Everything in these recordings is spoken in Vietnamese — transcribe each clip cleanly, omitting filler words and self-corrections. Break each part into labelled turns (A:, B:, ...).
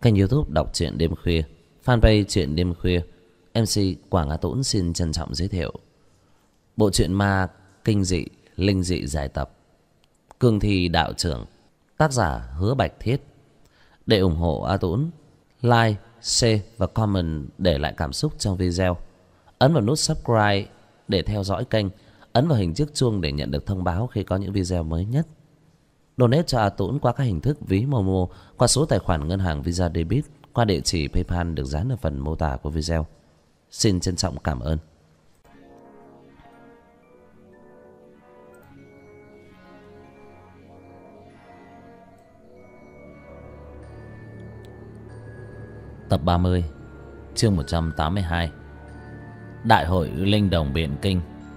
A: Kênh YouTube đọc truyện đêm khuya, fanpage truyện đêm khuya. MC Quảng Á Tũng xin trân trọng giới thiệu bộ truyện ma kinh dị, linh dị dài tập Cương Thi Đạo Trưởng, tác giả Hứa Bạch Thiết. Để ủng hộ A Tũng, like, share và comment để lại cảm xúc trong video. Ấn vào nút subscribe để theo dõi kênh. Ấn vào hình chiếc chuông để nhận được thông báo khi có những video mới nhất. Donate cho A Tũng qua các hình thức ví Momo, qua số tài khoản ngân hàng Visa Debit, qua địa chỉ PayPal được dán ở phần mô tả của video. Xin trân trọng cảm ơn. Tập 30, chương 182. Đại hội Linh Đồng Biện Kinh.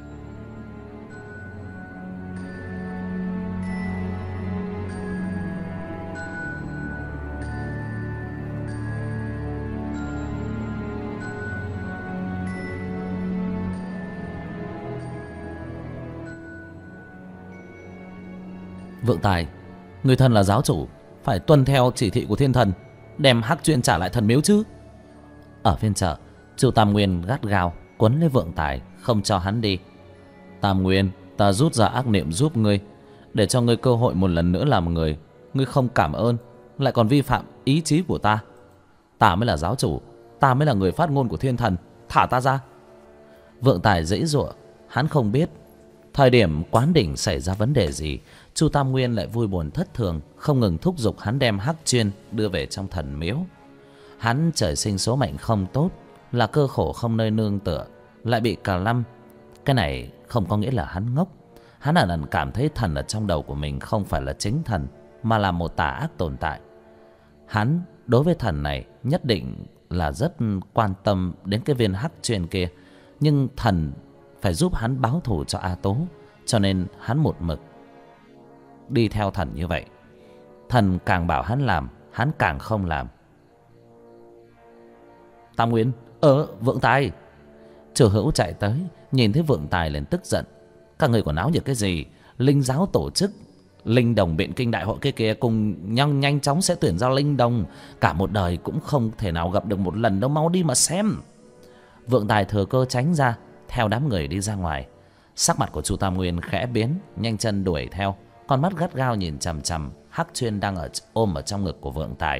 A: Vượng Tài, người thần là giáo chủ, phải tuân theo chỉ thị của thiên thần, đem Hắc Chuyên trả lại thần miếu chứ. Ở phiên chợ, Chu Tam Nguyên gắt gao quấn lấy Vượng Tài, không cho hắn đi. Tam Nguyên, ta rút ra ác niệm giúp ngươi, để cho ngươi cơ hội một lần nữa làm người. Ngươi không cảm ơn, lại còn vi phạm ý chí của ta. Ta mới là giáo chủ, ta mới là người phát ngôn của thiên thần, thả ta ra. Vượng Tài giãy giụa, hắn không biết thời điểm quán đỉnh xảy ra vấn đề gì. Chu Tam Nguyên lại vui buồn thất thường, không ngừng thúc giục hắn đem Hắc Chuyên đưa về trong thần miếu. Hắn trời sinh số mệnh không tốt, là cơ khổ không nơi nương tựa, lại bị cà lâm. Cái này không có nghĩa là hắn ngốc. Hắn ẩn ẩn cảm thấy thần ở trong đầu của mình không phải là chính thần, mà là một tà ác tồn tại. Hắn đối với thần này nhất định là rất quan tâm đến cái viên Hắc Chuyên kia, nhưng thần phải giúp hắn báo thù cho A Tố, cho nên hắn một mực đi theo thần như vậy. Thần càng bảo hắn làm, hắn càng không làm. Tam Nguyên, Vượng Tài. Chư Hữu chạy tới, nhìn thấy Vượng Tài liền tức giận. Các người còn náo nhiệt cái gì? Linh giáo tổ chức Linh Đồng Biện Kinh đại hội kia kìa, cùng nhanh chóng sẽ tuyển ra Linh Đồng. Cả một đời cũng không thể nào gặp được một lần đâu, mau đi mà xem. Vượng Tài thừa cơ tránh ra, theo đám người đi ra ngoài. Sắc mặt của Chu Tam Nguyên khẽ biến, nhanh chân đuổi theo, con mắt gắt gao nhìn chằm chằm Hắc Chuyên đang ôm ở trong ngực của Vượng Tài.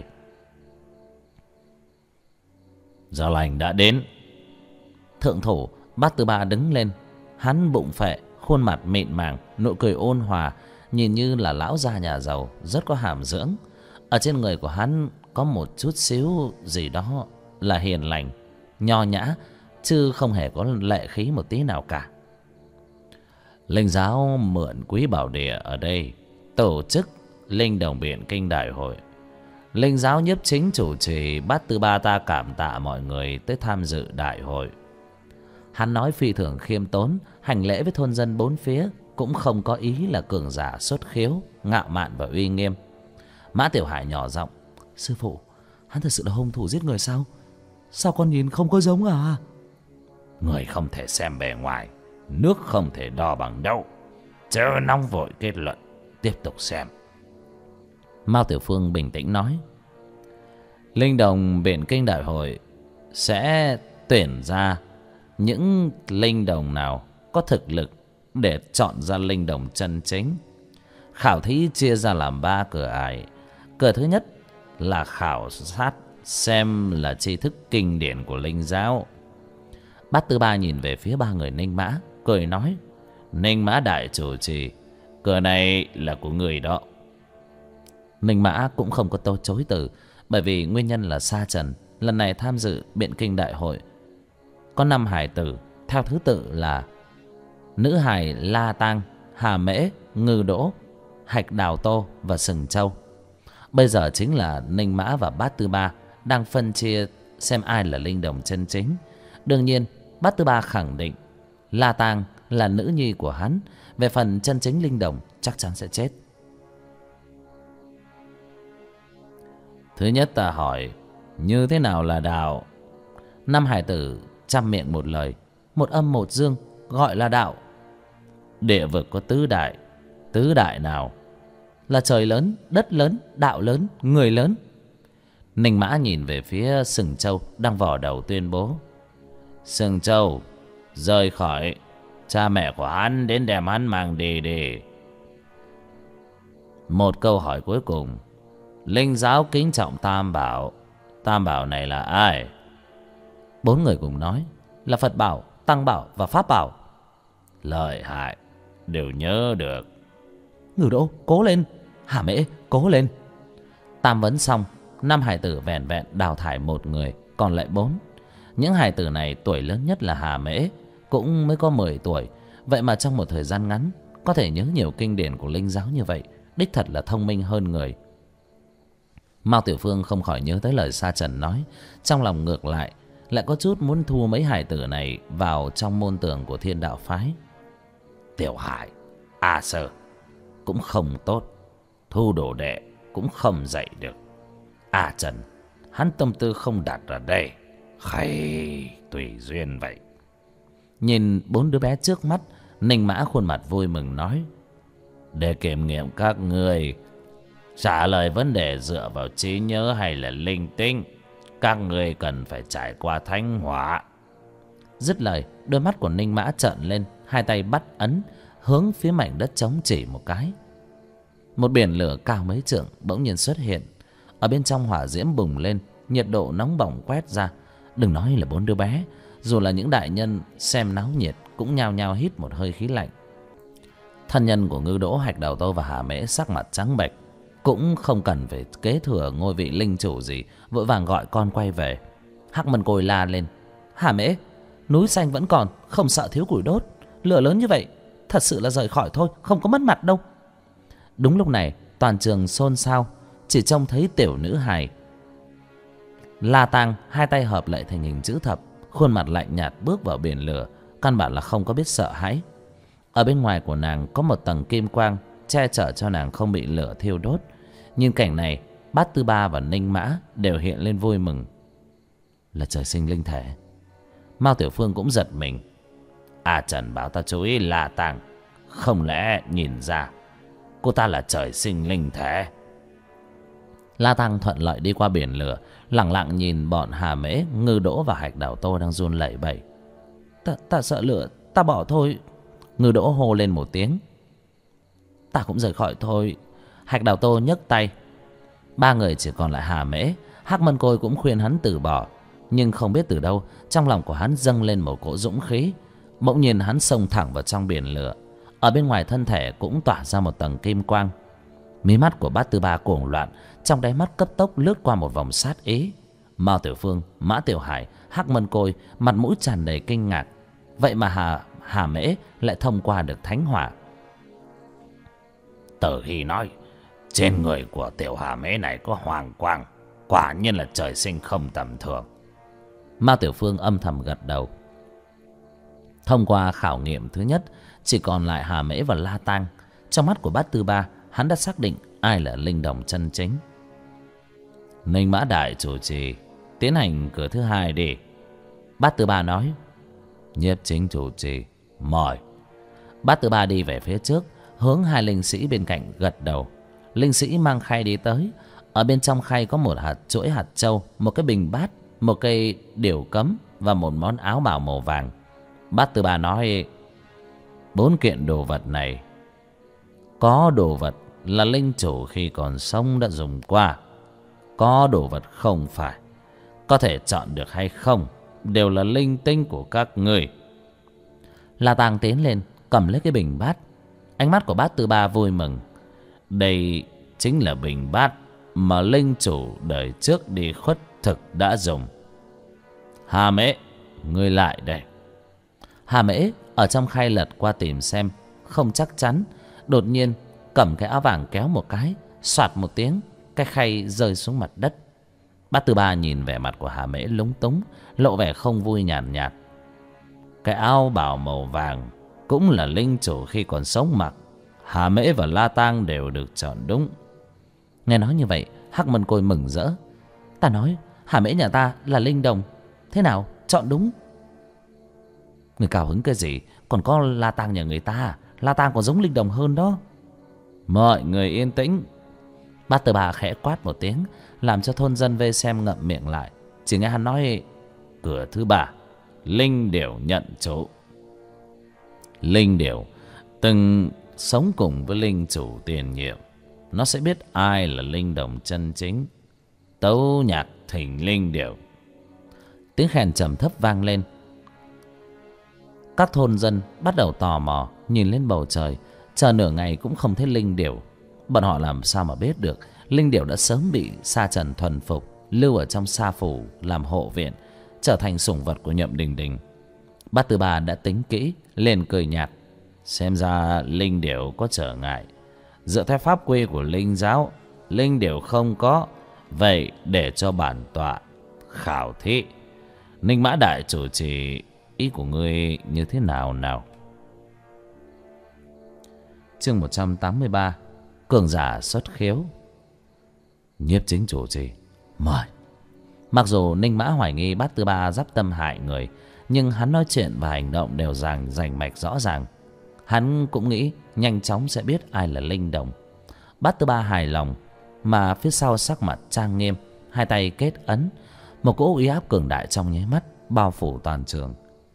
A: Giờ lành đã đến. Thượng thủ Bát Tư Ba đứng lên, hắn bụng phệ, khuôn mặt mịn màng, nụ cười ôn hòa, nhìn như là lão gia nhà giàu, rất có hàm dưỡng. Ở trên người của hắn có một chút xíu gì đó là hiền lành, nho nhã, chứ không hề có lệ khí một tí nào cả. Linh giáo mượn Quý Bảo Địa ở đây tổ chức Linh Đồng Biện Kinh đại hội. Linh giáo nhiếp chính chủ trì, Bát Tư Ba ta cảm tạ mọi người tới tham dự đại hội. Hắn nói phi thường khiêm tốn, hành lễ với thôn dân bốn phía, cũng không có ý là cường giả xuất khiếu, ngạo mạn và uy nghiêm. Mã Tiểu Hải nhỏ giọng: Sư phụ, hắn thật sự là hung thủ giết người sao? Sao con nhìn không có giống à? Người không thể xem bề ngoài, nước không thể đo bằng đâu. Chớ nóng vội kết luận, tiếp tục xem. Mao Tiểu Phương bình tĩnh nói: Linh Đồng Biện Kinh đại hội sẽ tuyển ra những linh đồng nào có thực lực để chọn ra linh đồng chân chính. Khảo thí chia ra làm 3 cửa ải. Cửa thứ nhất là khảo sát xem là tri thức kinh điển của linh giáo. Bát Tư Ba nhìn về phía 3 người Ninh Mã, cười nói: Ninh Mã đại chủ trì, cửa này là của người đó. Ninh Mã cũng không có chối từ, bởi vì nguyên nhân là Sa Trần lần này tham dự Biện Kinh đại hội có 5 hài tử, theo thứ tự là nữ hài La Tang, Hà Mễ, Ngư Đỗ, Hạch Đào Tô và Sừng Châu. Bây giờ chính là Ninh Mã và Bát Tư Ba đang phân chia xem ai là linh đồng chân chính. Đương nhiên Bát Tư Ba khẳng định La Tang là nữ nhi của hắn, về phần chân chính linh đồng chắc chắn sẽ chết. Thứ nhất ta hỏi, như thế nào là đạo? 5 hải tử chăm miệng một lời, một âm một dương, gọi là đạo. Địa vực có tứ đại nào? Là trời lớn, đất lớn, đạo lớn, người lớn. Ninh Mã nhìn về phía Sừng Trâu đang vò đầu tuyên bố: Sừng Trâu rời khỏi, cha mẹ của hắn đến đem hắn mang đi. Một câu hỏi cuối cùng: Linh giáo kính trọng Tam Bảo, Tam Bảo này là ai? 4 người cùng nói: Là Phật Bảo, Tăng Bảo và Pháp Bảo. Lợi hại, đều nhớ được. Ngưu Đỗ cố lên, Hà Mễ cố lên. Tam vấn xong, 5 hài tử vẹn vẹn đào thải 1 người, còn lại 4. Những hài tử này tuổi lớn nhất là Hà Mễ, cũng mới có 10 tuổi. Vậy mà trong một thời gian ngắn có thể nhớ nhiều kinh điển của linh giáo như vậy, đích thật là thông minh hơn người. Mao Tiểu Phương không khỏi nhớ tới lời Sa Trần nói, trong lòng ngược lại có chút muốn thu mấy hài tử này vào trong môn tưởng của Thiên Đạo phái. Tiểu Hải, A Sơ cũng không tốt, thu đồ đệ cũng không dạy được. A Trần, hắn tâm tư không đặt ở đây, hay tùy duyên vậy. Nhìn 4 đứa bé trước mắt, Ninh Mã khuôn mặt vui mừng nói: Để kiểm nghiệm các ngươi trả lời vấn đề dựa vào trí nhớ hay là linh tinh, các ngươi cần phải trải qua thánh hỏa. Dứt lời, đôi mắt của Ninh Mã trợn lên, hai tay bắt ấn hướng phía mảnh đất trống chỉ một cái. Một biển lửa cao mấy trượng bỗng nhiên xuất hiện. Ở bên trong hỏa diễm bùng lên, nhiệt độ nóng bỏng quét ra. Đừng nói là 4 đứa bé, dù là những đại nhân xem náo nhiệt cũng nhao nhao hít một hơi khí lạnh. Thân nhân của Ngưu Đỗ, Hạch Đào Tô và Hà Mễ sắc mặt trắng bệch, cũng không cần phải kế thừa ngôi vị linh chủ gì, vội vàng gọi con quay về. Hắc Mân Côi la lên: Hà Mễ, núi xanh vẫn còn, không sợ thiếu củi đốt. Lửa lớn như vậy, thật sự là rời khỏi thôi, không có mất mặt đâu. Đúng lúc này, toàn trường xôn xao, chỉ trông thấy tiểu nữ hài La Tang hai tay hợp lại thành hình chữ thập, khuôn mặt lạnh nhạt bước vào biển lửa, căn bản là không có biết sợ hãi. Ở bên ngoài của nàng có một tầng kim quang che chở cho nàng không bị lửa thiêu đốt. Nhìn cảnh này, Bát Tư Ba và Ninh Mã đều hiện lên vui mừng. Là trời sinh linh thể. Mao Tiểu Phương cũng giật mình. A Trần bảo ta chú ý La Tang, không lẽ nhìn ra cô ta là trời sinh linh thể? La Tang thuận lợi đi qua biển lửa, lẳng lặng nhìn bọn Hà Mễ, Ngưu Đỗ và Hạch Đào Tô đang run lẩy bẩy. Ta sợ lửa, ta bỏ thôi. Ngưu Đỗ hô lên một tiếng. Ta cũng rời khỏi thôi. Hạch Đào Tô nhấc tay. 3 người chỉ còn lại Hà Mễ. Hắc Mân Côi cũng khuyên hắn từ bỏ, nhưng không biết từ đâu trong lòng của hắn dâng lên một cỗ dũng khí. Bỗng nhiên hắn xông thẳng vào trong biển lửa. Ở bên ngoài thân thể cũng tỏa ra một tầng kim quang. Mí mắt của Bát Tư Ba cuồng loạn, trong đáy mắt cấp tốc lướt qua một vòng sát ý. Mao Tiểu Phương, Mã Tiểu Hải, Hắc Mân Côi mặt mũi tràn đầy kinh ngạc. Vậy mà Hà Mễ lại thông qua được thánh hỏa. Tử Hy nói trên người của tiểu Hà Mễ này có hoàng quang, quả nhiên là trời sinh không tầm thường. Mao Tiểu Phương âm thầm gật đầu. Thông qua khảo nghiệm thứ nhất, chỉ còn lại Hà Mễ và La Tang. Trong mắt của Bát Tư Ba, hắn đã xác định ai là linh đồng chân chính. Ninh Mã đại chủ trì, tiến hành cửa thứ 2 đi. Bát Tư Ba nói. Nhiếp chính chủ trì, mời. Bát Tư Ba đi về phía trước, hướng 2 linh sĩ bên cạnh gật đầu. Linh sĩ mang khay đi tới. Ở bên trong khay có một chuỗi hạt châu, một cái bình bát, một cây điểu cấm và một món áo bào màu vàng. Bát Tư Ba nói: 4 kiện đồ vật này, có đồ vật là linh chủ khi còn sống đã dùng qua, có đồ vật không phải. Có thể chọn được hay không đều là linh tinh của các ngươi. La Tang tiến lên cầm lấy cái bình bát. Ánh mắt của Bát Tư Ba vui mừng. Đây chính là bình bát mà linh chủ đời trước đi khuất thực đã dùng. Hà Mễ, ngươi lại đây. Hà Mễ ở trong khay lật qua tìm xem, không chắc chắn. Đột nhiên cầm cái áo vàng kéo một cái, soạt một tiếng, cái khay rơi xuống mặt đất. Bát Tư Ba nhìn vẻ mặt của Hà Mễ lúng túng, lộ vẻ không vui nhàn nhạt. Cái áo bào màu vàng cũng là linh chủ khi còn sống mặc. Hà Mễ và La Tang đều được chọn đúng. Nghe nói như vậy, Hắc Mân Côi mừng rỡ. Ta nói Hà Mễ nhà ta là linh đồng, thế nào chọn đúng? Người cao hứng cái gì, còn có La Tang nhà người ta, La Tang còn giống linh đồng hơn đó. Mọi người yên tĩnh. Bát Tư Ba khẽ quát một tiếng, làm cho thôn dân vây xem ngậm miệng lại. Chỉ nghe hắn nói: cửa thứ 3, linh điểu nhận chủ. Linh điểu từng sống cùng với linh chủ tiền nhiệm, nó sẽ biết ai là linh đồng chân chính. Tấu nhạc thỉnh linh điểu. Tiếng khen trầm thấp vang lên. Các thôn dân bắt đầu tò mò nhìn lên bầu trời, chờ nửa ngày cũng không thấy linh điểu. Bọn họ làm sao mà biết được linh điểu đã sớm bị sa trần thuần phục, lưu ở trong sa phủ làm hộ viện, trở thành sủng vật của Nhậm Đình Đình. Bát Tư Ba đã tính kỹ, liền cười nhạt: xem ra linh điểu có trở ngại. Dựa theo pháp quy của linh giáo, linh điểu không có. Vậy để cho bản tọa khảo thí. Ninh Mã đại chủ trì, ý của ngươi như thế nào nào? Chương 183. Cường giả xuất khiếu. Nhiếp chính chủ trì, mời. Mặc dù Ninh Mã hoài nghi Bát Tư Ba giáp tâm hại người, nhưng hắn nói chuyện và hành động đều rành mạch rõ ràng. Hắn cũng nghĩ nhanh chóng sẽ biết ai là linh đồng. Bát Tư Ba hài lòng, mà phía sau sắc mặt trang nghiêm, hai tay kết ấn. Một cỗ uy áp cường đại trong nháy mắt bao phủ toàn trường.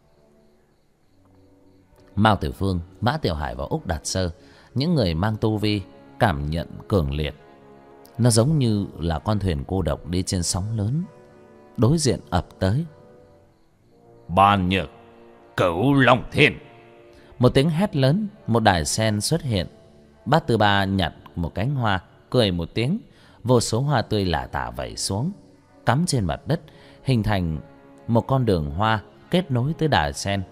A: Mao Tiểu Phương, Mã Tiểu Hải và Úc Đạt Sơ, những người mang tu vi, cảm nhận cường liệt. Nó giống như là con thuyền cô độc đi trên sóng lớn, đối diện ập tới. Bàn nhược Cửu Long Thiên. Một tiếng hét lớn, một đài sen xuất hiện. Bát Tư Ba nhặt một cánh hoa, cười một tiếng. Vô số hoa tươi lả tả vẩy xuống, cắm trên mặt đất, hình thành một con đường hoa kết nối tới đài sen.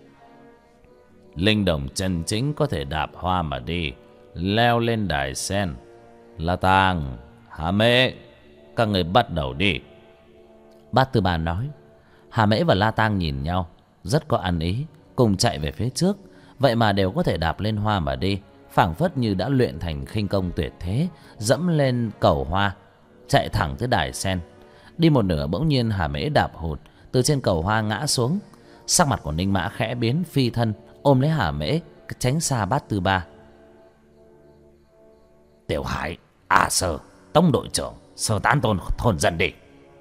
A: Linh đồng chân chính có thể đạp hoa mà đi, leo lên đài sen. La Tang, Hà Mễ, các người bắt đầu đi. Bát Tư Ba nói. Hà Mễ và La Tang nhìn nhau, rất có ăn ý, cùng chạy về phía trước. Vậy mà đều có thể đạp lên hoa mà đi, phảng phất như đã luyện thành khinh công tuyệt thế, dẫm lên cầu hoa, chạy thẳng tới đài sen. Đi một nửa bỗng nhiên Hà Mễ đạp hụt, từ trên cầu hoa ngã xuống. Sắc mặt của Ninh Mã khẽ biến, phi thân ôm lấy Hà Mễ, tránh xa Bát Tư Ba. Tiểu Hải, A Sơ, Tông đội trưởng, sơ tán thôn dân đi.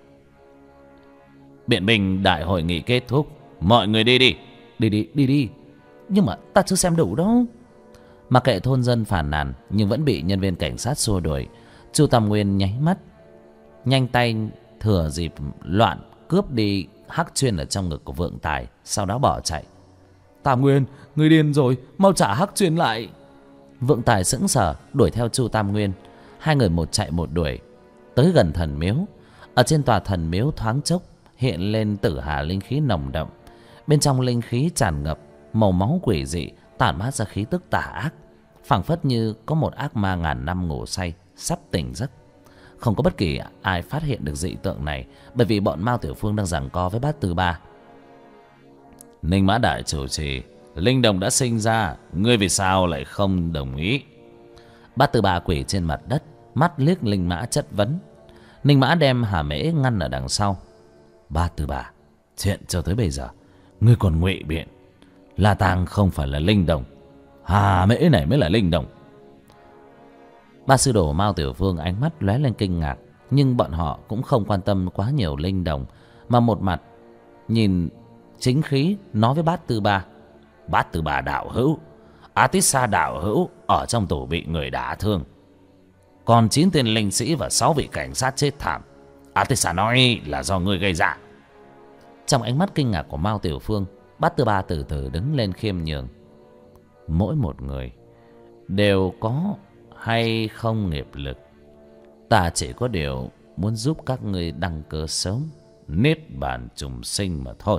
A: Biện minh đại hội nghị kết thúc, mọi người đi đi. Đi. Nhưng mà ta chưa xem đủ đâu. Mặc kệ thôn dân phàn nàn, nhưng vẫn bị nhân viên cảnh sát xua đuổi. Chu Tam Nguyên nháy mắt, nhanh tay thừa dịp loạn cướp đi hắc chuyên ở trong ngực của Vượng Tài, sau đó bỏ chạy. Tam Nguyên, ngươi điên rồi, mau trả hắc chuyên lại. Vượng Tài sững sờ đuổi theo Chu Tam Nguyên. Hai người một chạy một đuổi, tới gần thần miếu. Ở trên tòa thần miếu thoáng chốc hiện lên tử hà linh khí nồng đậm. Bên trong linh khí tràn ngập màu máu quỷ dị, tản mát ra khí tức tà ác, phảng phất như có một ác ma ngàn năm ngủ say sắp tỉnh giấc. Không có bất kỳ ai phát hiện được dị tượng này, bởi vì bọn Mao Tiểu Phương đang giằng co với Bát Tư Ba. Ninh Mã đại chủ trì, linh đồng đã sinh ra, ngươi vì sao lại không đồng ý? Bát Tư Ba quỳ trên mặt đất, mắt liếc Ninh Mã chất vấn. Ninh Mã đem Hà Mễ ngăn ở đằng sau. Bát Tư Ba, chuyện cho tới bây giờ ngươi còn ngụy biện. La Tang không phải là linh đồng, Hà Mễ này mới là linh đồng. Ba sư đồ Mao Tiểu Phương ánh mắt lóe lên kinh ngạc, nhưng bọn họ cũng không quan tâm quá nhiều linh đồng, mà một mặt nhìn chính khí nói với Bát Tư Ba. Bát Tư Ba đạo hữu, Atissa đạo hữu ở trong tù bị người đả thương, còn 9 tên linh sĩ và 6 vị cảnh sát chết thảm. Atissa nói là do ngươi gây ra. Trong ánh mắt kinh ngạc của Mao Tiểu Phương, Bát Tư Ba từ từ đứng lên khiêm nhường. Mỗi một người đều có hay không nghiệp lực, ta chỉ có điều muốn giúp các ngươi đăng cơ sớm, niết bàn trùng sinh mà thôi.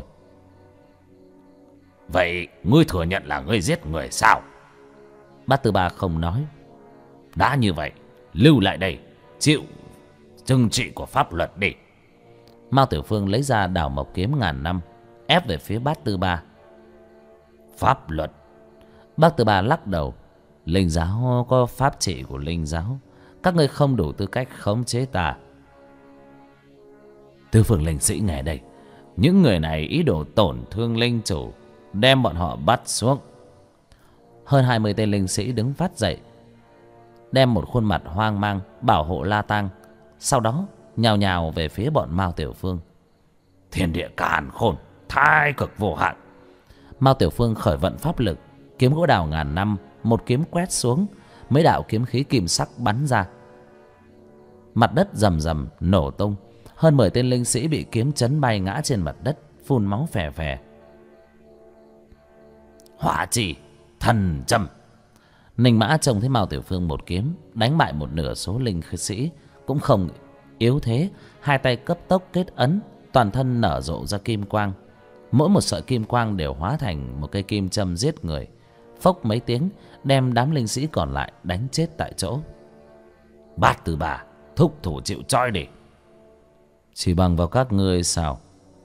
A: Vậy ngươi thừa nhận là ngươi giết người sao? Bát Tư Ba không nói. Đã như vậy, lưu lại đây, chịu trừng trị của pháp luật đi. Mao Tiểu Phương lấy ra Đào Mộc kiếm ngàn năm, ép về phía Bát Tư Ba. Pháp luật? Bát Tư Ba lắc đầu. Linh giáo có pháp trị của linh giáo, các ngươi không đủ tư cách khống chế ta. Tứ phương linh sĩ nghe đây, những người này ý đồ tổn thương linh chủ, đem bọn họ bắt xuống. Hơn 20 tên linh sĩ đứng phát dậy, đem một khuôn mặt hoang mang bảo hộ La Tang. Sau đó nhào nhào về phía bọn Mao Tiểu Phương. Thiên địa càn khôn, thái cực vô hạn. Mao Tiểu Phương khởi vận pháp lực, kiếm gỗ đào ngàn năm một kiếm quét xuống, mấy đạo kiếm khí kim sắc bắn ra. Mặt đất rầm rầm nổ tung, hơn 10 tên linh sĩ bị kiếm chấn bay ngã trên mặt đất, phun máu phè phè. Hỏa chỉ thần châm. Ninh Mã trông thấy Mao Tiểu Phương một kiếm đánh bại một nửa số linh sĩ, cũng không yếu thế, hai tay cấp tốc kết ấn, toàn thân nở rộ ra kim quang. Mỗi một sợi kim quang đều hóa thành một cây kim châm giết người. Phốc mấy tiếng, đem đám linh sĩ còn lại đánh chết tại chỗ. Bát Tư Bà, thúc thủ chịu trói đi. Chỉ bằng vào các ngươi sao?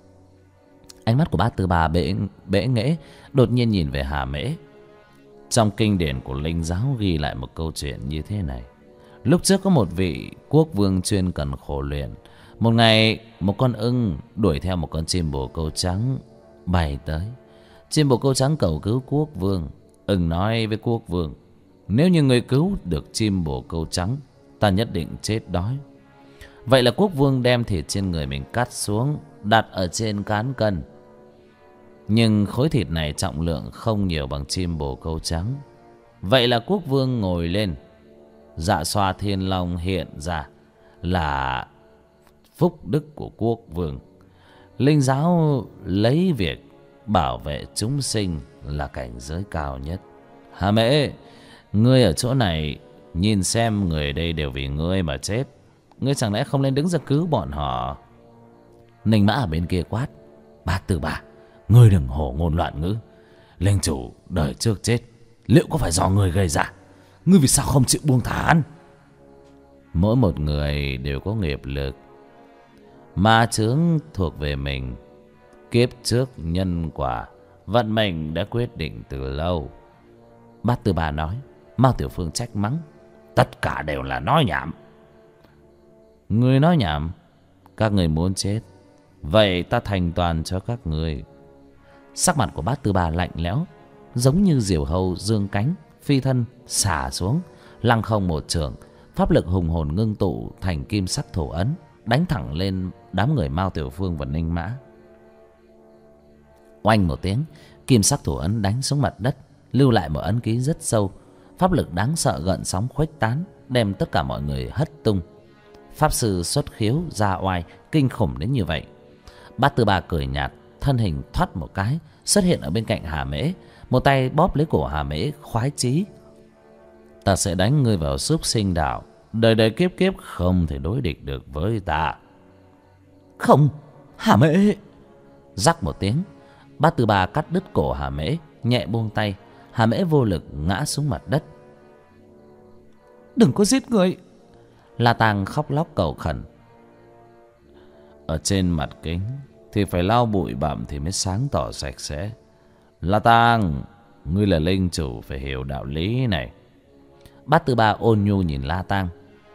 A: Ánh mắt của Bát Tư Bà bẽ nghễ, đột nhiên nhìn về Hà Mễ. Trong kinh điển của linh giáo ghi lại một câu chuyện như thế này. Lúc trước có một vị quốc vương chuyên cần khổ luyện. Một ngày, một con ưng đuổi theo một con chim bồ câu trắng bay tới. Chim bồ câu trắng cầu cứu quốc vương. Ưng nói với quốc vương: nếu như người cứu được chim bồ câu trắng, ta nhất định chết đói. Vậy là quốc vương đem thịt trên người mình cắt xuống, đặt ở trên cán cân. Nhưng khối thịt này trọng lượng không nhiều bằng chim bồ câu trắng. Vậy là quốc vương ngồi lên, Dạ Xoa Thiên Long hiện ra là phúc đức của quốc vương. Linh giáo lấy việc bảo vệ chúng sinh là cảnh giới cao nhất. Hà Mễ, ngươi ở chỗ này nhìn xem, người đây đều vì ngươi mà chết. Ngươi chẳng lẽ không nên đứng ra cứu bọn họ? Ninh Mã ở bên kia quát: Bát Tư Bà, ngươi đừng hổ ngôn loạn ngữ. Linh chủ đời trước chết, liệu có phải do ngươi gây ra? Ngươi vì sao không chịu buông thả hắn? Mỗi một người đều có nghiệp lực, ma chướng thuộc về mình. Kiếp trước nhân quả, vận mệnh đã quyết định từ lâu. Bát Tư Bà nói. Mao Tiểu Phương trách mắng: tất cả đều là nói nhảm. Ngươi nói nhảm? Các người muốn chết, vậy ta thành toàn cho các người. Sắc mặt của Bát Tư Bà lạnh lẽo, giống như diều hâu dương cánh, phi thân xả xuống, lăng không một trường, pháp lực hùng hồn ngưng tụ thành kim sắc thổ ấn, đánh thẳng lên đám người Mao Tiểu Phương và Ninh Mã. Oanh một tiếng, kim sắc thổ ấn đánh xuống mặt đất, lưu lại một ấn ký rất sâu. Pháp lực đáng sợ gợn sóng khuếch tán, đem tất cả mọi người hất tung. Pháp sư xuất khiếu ra oai kinh khủng đến như vậy. Bát Tư Bà cười nhạt, thân hình thoát một cái xuất hiện ở bên cạnh Hà Mễ, một tay bóp lấy cổ Hà Mễ, khoái chí: ta sẽ đánh ngươi vào súc sinh đạo, đời đời kiếp kiếp không thể đối địch được với ta. Không, Hà Mễ! Rắc một tiếng, Bát Tư Bà cắt đứt cổ Hà Mễ, nhẹ buông tay. Hà Mễ vô lực ngã xuống mặt đất. Đừng có giết người! La Tàng khóc lóc cầu khẩn. Ở trên mặt kính thì phải lau bụi bặm thì mới sáng tỏ sạch sẽ. La Tàng, ngươi là linh chủ, phải hiểu đạo lý này. Bát Tư Bà ôn nhu nhìn La Tàng.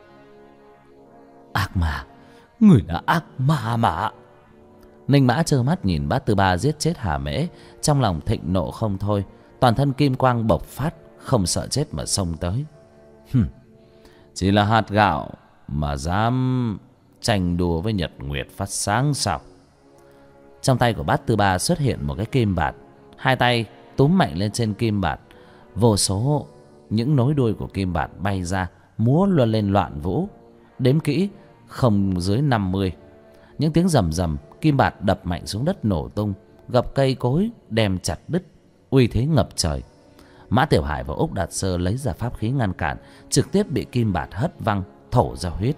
A: Ác ma, người là ác ma mà. Ninh Mã trơ mắt nhìn Bát Tư Bà giết chết Hà Mễ, trong lòng thịnh nộ không thôi, toàn thân kim quang bộc phát, không sợ chết mà xông tới. Chỉ là hạt gạo mà dám tranh đua với nhật nguyệt phát sáng sao? Trong tay của Bát Tư Bà xuất hiện một cái kim bạt, hai tay túm mạnh lên trên kim bạt, vô số những nối đuôi của kim bạt bay ra, múa luân lên loạn vũ. Đếm kỹ không dưới 50. Những tiếng rầm rầm, kim bạt đập mạnh xuống đất nổ tung, gập cây cối đem chặt đứt, uy thế ngập trời. Mã Tiểu Hải và Úc Đạt Sơ lấy ra pháp khí ngăn cản, trực tiếp bị kim bạt hất văng, thổ ra huyết.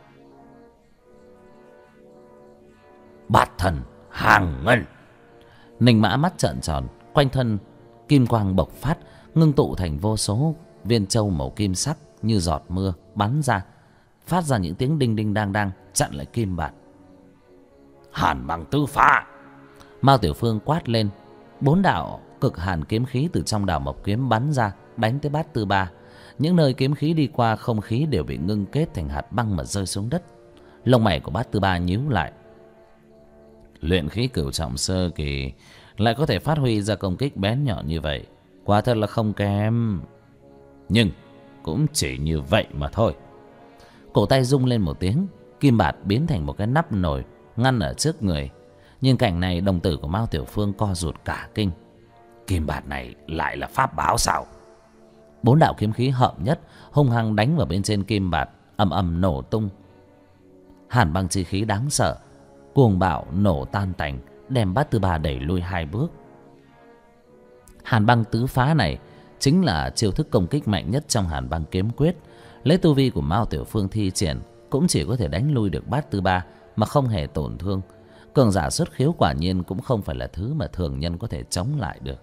A: Bạt thần hàng ngân! Ninh Mã mắt trợn tròn, quanh thân kim quang bộc phát, ngưng tụ thành vô số viên châu màu kim sắc như giọt mưa bắn ra, phát ra những tiếng đinh đinh đang đang chặn lại kim bạt. Hàn băng tứ phá! Mao Tiểu Phương quát lên. 4 đạo cực hàn kiếm khí từ trong đào mộc kiếm bắn ra, đánh tới Bát Tư Bà. Những nơi kiếm khí đi qua, không khí đều bị ngưng kết thành hạt băng mà rơi xuống đất. Lông mày của Bát Tư Bà nhíu lại. Luyện khí cửu trọng sơ kỳ lại có thể phát huy ra công kích bén nhọn như vậy, quả thật là không kém. Nhưng cũng chỉ như vậy mà thôi. Cổ tay rung lên một tiếng, kim bạt biến thành một cái nắp nồi ngăn ở trước người. Nhưng cảnh này đồng tử của Mao Tiểu Phương co rụt cả kinh. Kim bạt này lại là pháp bảo sao? 4 đạo kiếm khí hợp nhất hung hăng đánh vào bên trên kim bạt, ầm ầm nổ tung. Hàn băng chi khí đáng sợ cuồng bạo nổ tan tành, đem Bát Tư Ba đẩy lui 2 bước. Hàn băng tứ phá này chính là chiêu thức công kích mạnh nhất trong Hàn băng kiếm quyết. Lấy tu vi của Mao Tiểu Phương thi triển cũng chỉ có thể đánh lui được Bát Tư Ba mà không hề tổn thương. Cường giả xuất khiếu quả nhiên cũng không phải là thứ mà thường nhân có thể chống lại được.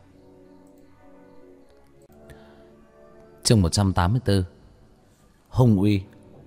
A: Chương 184 Hung uy.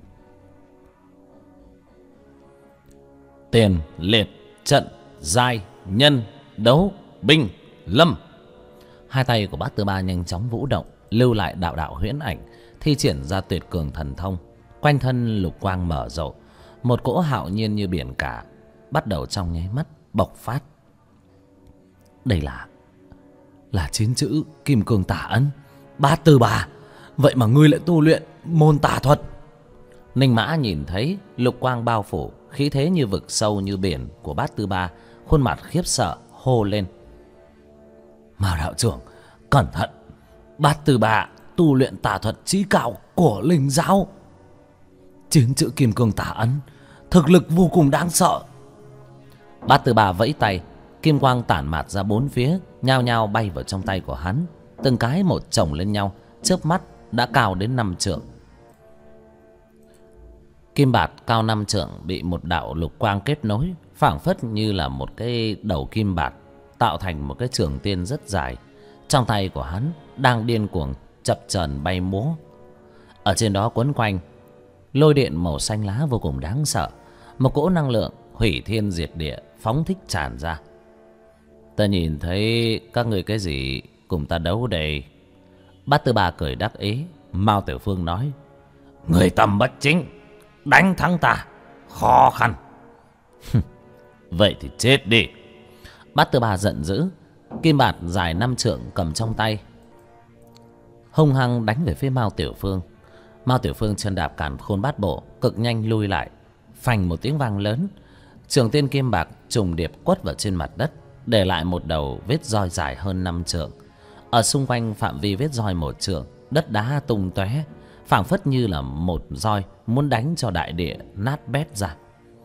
A: Tiền, liệt, trận, giai, nhân, đấu, binh, lâm. Hai tay của Bát Tư Ba nhanh chóng vũ động, lưu lại đạo đạo huyễn ảnh, thi triển ra tuyệt cường thần thông. Quanh thân lục quang mở rộ, một cỗ hạo nhiên như biển cả bắt đầu trong nháy mắt bộc phát. Đây là 9 chữ Kim Cương Tả Ấn. Bát Tư Ba, vậy mà ngươi lại tu luyện môn tà thuật? Ninh Mã nhìn thấy lục quang bao phủ, khí thế như vực sâu như biển của Bát Tư Ba, khuôn mặt khiếp sợ hô lên: Mao đạo trưởng, cẩn thận! Bát Tư Ba tu luyện tà thuật chí cao của linh giáo. 9 chữ Kim Cương Tả Ấn, thực lực vô cùng đáng sợ. Bát Tư Ba vẫy tay, kim quang tản mạt ra 4 phía, nhao nhao bay vào trong tay của hắn, từng cái một chồng lên nhau, chớp mắt đã cao đến 5 trượng. Kim bạt cao 5 trượng bị một đạo lục quang kết nối, phảng phất như là một cái đầu kim bạt, tạo thành một cái trường tiên rất dài. Trong tay của hắn đang điên cuồng chập chờn bay múa. Ở trên đó quấn quanh lôi điện màu xanh lá vô cùng đáng sợ, một cỗ năng lượng hủy thiên diệt địa phóng thích tràn ra. Ta nhìn thấy các người cái gì cùng ta đấu đây? Bát Tư Ba cười đắc ý. Mao Tiểu Phương nói: Người tâm bất chính, đánh thắng ta khó khăn. Vậy thì chết đi. Bát Tư Ba giận dữ, kim bạt dài 5 trượng cầm trong tay, hung hăng đánh về phía Mao Tiểu Phương. Mao Tiểu Phương chân đạp càn khôn bát bộ, cực nhanh lui lại. Phành một tiếng vang lớn, trường tiên kim bạc trùng điệp quất vào trên mặt đất, để lại một đầu vết roi dài hơn 5 trượng. Ở xung quanh phạm vi vết roi 1 trượng, đất đá tung tóe, phảng phất như là một roi muốn đánh cho đại địa nát bét ra.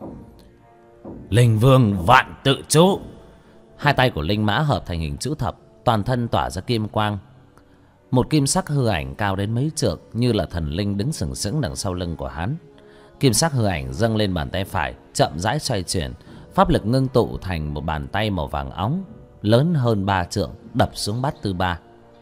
A: Linh Vương vạn tự chú. Hai tay của Linh Mã hợp thành hình chữ thập, toàn thân tỏa ra kim quang. Một kim sắc hư ảnh cao đến mấy trượng, như là thần linh đứng sừng sững đằng sau lưng của hắn. Kim sắc hư ảnh dâng lên bàn tay phải, chậm rãi xoay chuyển, pháp lực ngưng tụ thành một bàn tay màu vàng óng, lớn hơn 3 trượng, đập xuống Bát Tư Ba.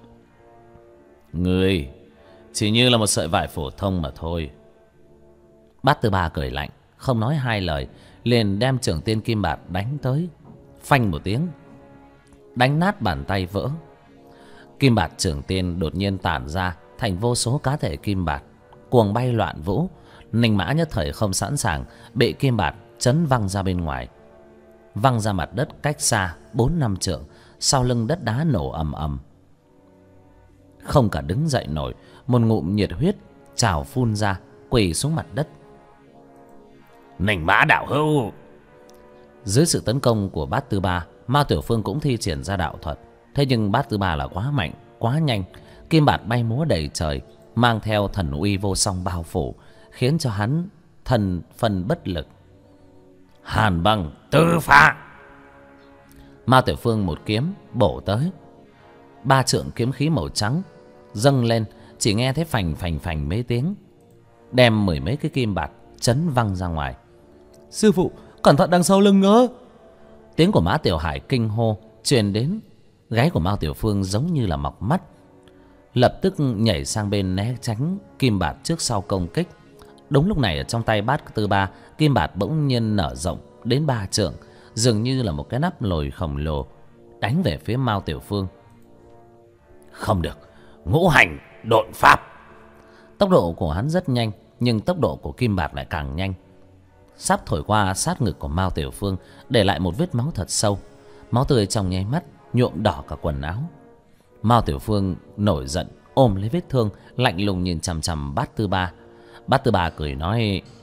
A: Người chỉ như là một sợi vải phổ thông mà thôi. Bát Tư Ba cười lạnh, không nói hai lời, liền đem trường tiên kim bạt đánh tới. Phanh một tiếng, đánh nát bàn tay vỡ. Kim bạt trường tiên đột nhiên tản ra thành vô số cá thể kim bạt, cuồng bay loạn vũ. Ninh Mã nhất thời không sẵn sàng, bị kim bạt chấn văng ra bên ngoài, văng ra mặt đất cách xa 4-5 trượng. Sau lưng đất đá nổ ầm ầm, không cả đứng dậy nổi, một ngụm nhiệt huyết trào phun ra, quỳ xuống mặt đất. Ninh Mã đạo hữu! Dưới sự tấn công của Bát Tư Ba, Mao Tiểu Phương cũng thi triển ra đạo thuật. Thế nhưng Bát Tư Ba là quá mạnh, quá nhanh, kim bạt bay múa đầy trời, mang theo thần uy vô song bao phủ, khiến cho hắn thần phân bất lực. Hàn băng tứ phá. Mao Tiểu Phương một kiếm bổ tới. 3 trượng kiếm khí màu trắng dâng lên, chỉ nghe thấy phành phành phành mấy tiếng, đem 10 mấy cái kim bạt chấn văng ra ngoài. Sư phụ, cẩn thận đằng sau lưng nữa! Tiếng của Mã Tiểu Hải kinh hô truyền đến. Gáy của Mao Tiểu Phương giống như là mọc mắt, lập tức nhảy sang bên né tránh kim bạt trước sau công kích. Đúng lúc này, ở trong tay Bát Tư Ba, kim bạt bỗng nhiên nở rộng đến 3 trượng, dường như là một cái nắp lồi khổng lồ, đánh về phía Mao Tiểu Phương. Không được, ngũ hành độn pháp. Tốc độ của hắn rất nhanh, nhưng tốc độ của kim bạt lại càng nhanh. Sắp thổi qua sát ngực của Mao Tiểu Phương, để lại một vết máu thật sâu. Máu tươi trong nháy mắt nhuộm đỏ cả quần áo. Mao Tiểu Phương nổi giận, ôm lấy vết thương, lạnh lùng nhìn chằm chằm Bát Tư Ba. Bát Tư Ba cười nói: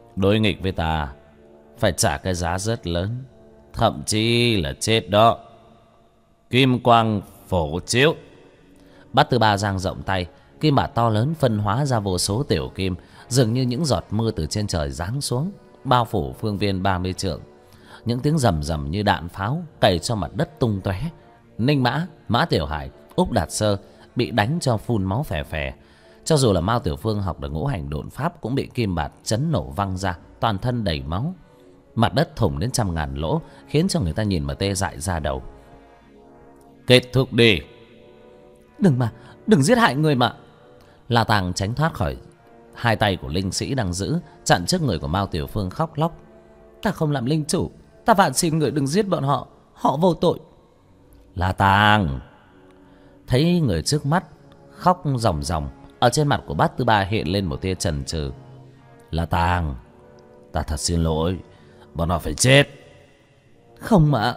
A: đối nghịch với ta phải trả cái giá rất lớn, thậm chí là chết đó. Kim quang phổ chiếu. Bát Tư Ba giang rộng tay, kim bạt to lớn phân hóa ra vô số tiểu kim, dường như những giọt mưa từ trên trời giáng xuống, bao phủ phương viên 30 trượng. Những tiếng rầm rầm như đạn pháo cày cho mặt đất tung tóe. Ninh Mã, Mã Tiểu Hải, Úc Đạt Sơ bị đánh cho phun máu phè phè. Cho dù là Mao Tiểu Phương học được ngũ hành độn pháp cũng bị kim bạt chấn nổ văng ra, toàn thân đầy máu. Mặt đất thủng đến trăm ngàn lỗ, khiến cho người ta nhìn mà tê dại da đầu. Kết thúc đi. Đừng giết hại người mà. La Tàng tránh thoát khỏi hai tay của linh sĩ đang giữ, chặn trước người của Mao Tiểu Phương khóc lóc. Ta không làm linh chủ, ta vạn xin người đừng giết bọn họ, họ vô tội. La Tàng. Thấy người trước mắt khóc ròng ròng, ở trên mặt của Bát Tư Ba hiện lên một tia chần chừ. La Tàng, ta thật xin lỗi, bọn họ phải chết. Không mà.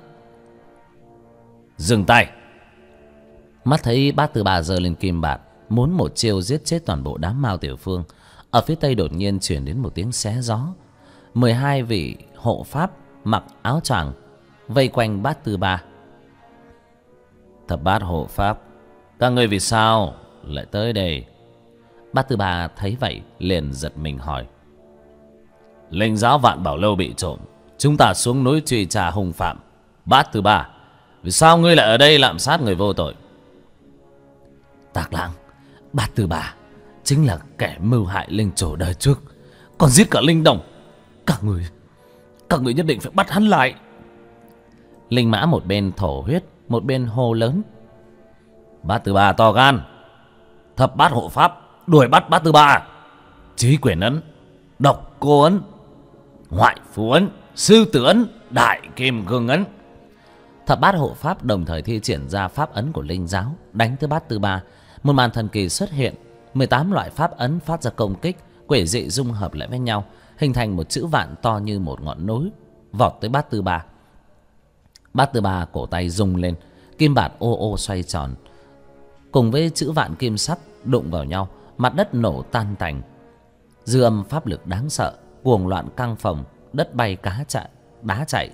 A: Dừng tay. Mắt thấy Bát Tư Ba giơ lên kim bạt, muốn một chiêu giết chết toàn bộ đám Mao Tiểu Phương. Ở phía tây đột nhiên chuyển đến một tiếng xé gió. 12 vị hộ pháp mặc áo choàng vây quanh Bát Tư Ba. Thập bát hộ pháp, các ngươi vì sao lại tới đây? Bát Tư Ba thấy vậy liền giật mình hỏi. Linh giáo Vạn Bảo Lâu bị trộm, chúng ta xuống núi truy tra hung phạm. Bát Tư Ba, vì sao ngươi lại ở đây lạm sát người vô tội? Tạc Lãng, Bát Tư Ba chính là kẻ mưu hại linh chủ đời trước, còn giết cả linh đồng. Các người nhất định phải bắt hắn lại. Linh Mã một bên thổ huyết, một bên hô lớn. Bát Tư Ba to gan, thập bát hộ pháp đuổi bắt Bát Tư Ba. Chí quyền ấn, độc cô ấn, ngoại phú ấn, sư tử ấn, đại kim cương ấn. Thập bát hộ pháp đồng thời thi triển ra pháp ấn của linh giáo, đánh tới Bát Tư Ba. Một màn thần kỳ xuất hiện, 18 loại pháp ấn phát ra công kích, quỷ dị dung hợp lại với nhau, hình thành một chữ vạn to như một ngọn núi, vọt tới Bát Tư Ba. Bát Tư Ba cổ tay rung lên, kim bạt ô ô xoay tròn, cùng với chữ vạn kim sắc đụng vào nhau, mặt đất nổ tan tành. Dư âm pháp lực đáng sợ, cuồng loạn căng phồng, đất bay cá chạy, đá chạy.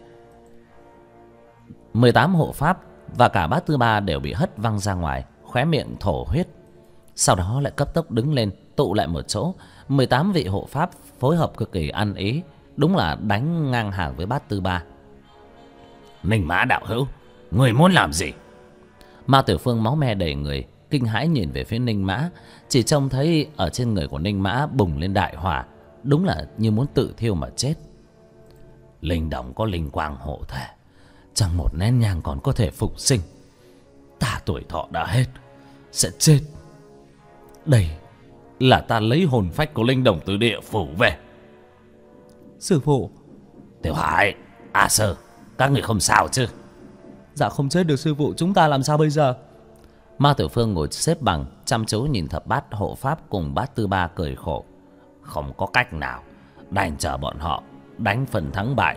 A: 18 hộ pháp và cả Bát Tư Ba đều bị hất văng ra ngoài, khóe miệng thổ huyết. Sau đó lại cấp tốc đứng lên, tụ lại một chỗ. 18 vị hộ pháp phối hợp cực kỳ ăn ý, đúng là đánh ngang hàng với Bát Tư Ba. Ninh Mã đạo hữu, người muốn làm gì? Mao Tiểu Phương máu me đầy người, kinh hãi nhìn về phía Ninh Mã, chỉ trông thấy ở trên người của Ninh Mã bùng lên đại hỏa, đúng là như muốn tự thiêu mà chết. Linh đồng có linh quang hộ thể, trong một nén nhang còn có thể phục sinh. Ta tuổi thọ đã hết, sẽ chết. Đây là ta lấy hồn phách của linh đồng từ địa phủ về. Sư phụ. Tiểu Hải, A Sơ, các người không sao chứ? Dạ không chết được sư phụ, chúng ta làm sao bây giờ? Mao Tiểu Phương ngồi xếp bằng, chăm chú nhìn thập bát hộ pháp cùng Bát Tư Ba cười khổ. Không có cách nào, đành chờ bọn họ đánh phần thắng bại.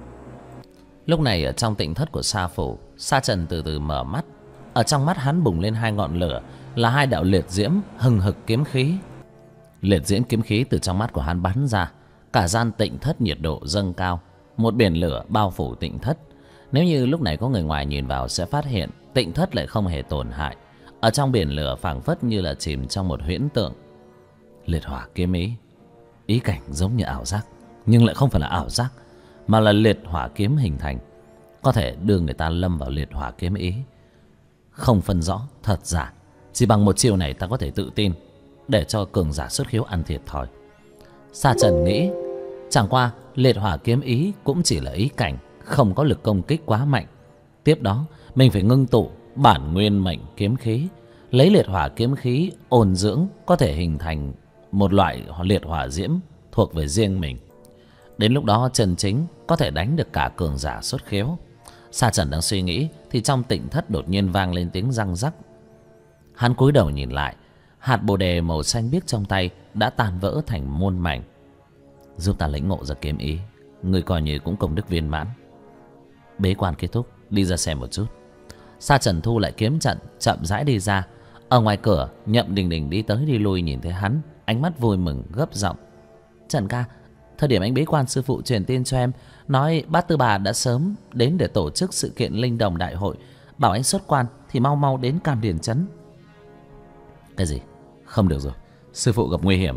A: Lúc này ở trong tịnh thất của Sa Phủ, Sa Trần từ từ mở mắt. Ở trong mắt hắn bùng lên hai ngọn lửa, là hai đạo liệt diễm hừng hực kiếm khí. Liệt diễm kiếm khí từ trong mắt của hắn bắn ra, cả gian tịnh thất nhiệt độ dâng cao, một biển lửa bao phủ tịnh thất. Nếu như lúc này có người ngoài nhìn vào sẽ phát hiện tịnh thất lại không hề tổn hại. Ở trong biển lửa phảng phất như là chìm trong một huyễn tượng. Liệt hỏa kiếm ý, ý cảnh giống như ảo giác, nhưng lại không phải là ảo giác, mà là liệt hỏa kiếm hình thành, có thể đưa người ta lâm vào liệt hỏa kiếm ý, không phân rõ thật giả. Chỉ bằng một chiều này ta có thể tự tin để cho cường giả xuất khiếu ăn thiệt thòi. Sa Trần nghĩ, chẳng qua liệt hỏa kiếm ý cũng chỉ là ý cảnh, không có lực công kích quá mạnh. Tiếp đó mình phải ngưng tụ bản nguyên mệnh kiếm khí, lấy liệt hỏa kiếm khí ôn dưỡng, có thể hình thành một loại liệt hỏa diễm thuộc về riêng mình. Đến lúc đó chân chính có thể đánh được cả cường giả xuất khiếu. Sa Trần đang suy nghĩ thì trong tịnh thất đột nhiên vang lên tiếng răng rắc. Hắn cúi đầu nhìn lại, hạt bồ đề màu xanh biếc trong tay đã tan vỡ thành muôn mảnh. Giúp ta lĩnh ngộ ra kiếm ý, người coi như cũng công đức viên mãn. Bế quan kết thúc, đi ra xem một chút. Sa Trần thu lại kiếm trận, chậm rãi đi ra. Ở ngoài cửa, Nhậm Đình Đình đi tới đi lui nhìn thấy hắn, ánh mắt vui mừng gấp giọng. Trần ca, Thời điểm anh bế quan, sư phụ truyền tin cho em, nói bát Tư Bà đã sớm đến để tổ chức sự kiện linh đồng đại hội, bảo anh xuất quan thì mau mau đến Cam Điền trấn. Cái gì? Không được rồi, sư phụ gặp nguy hiểm.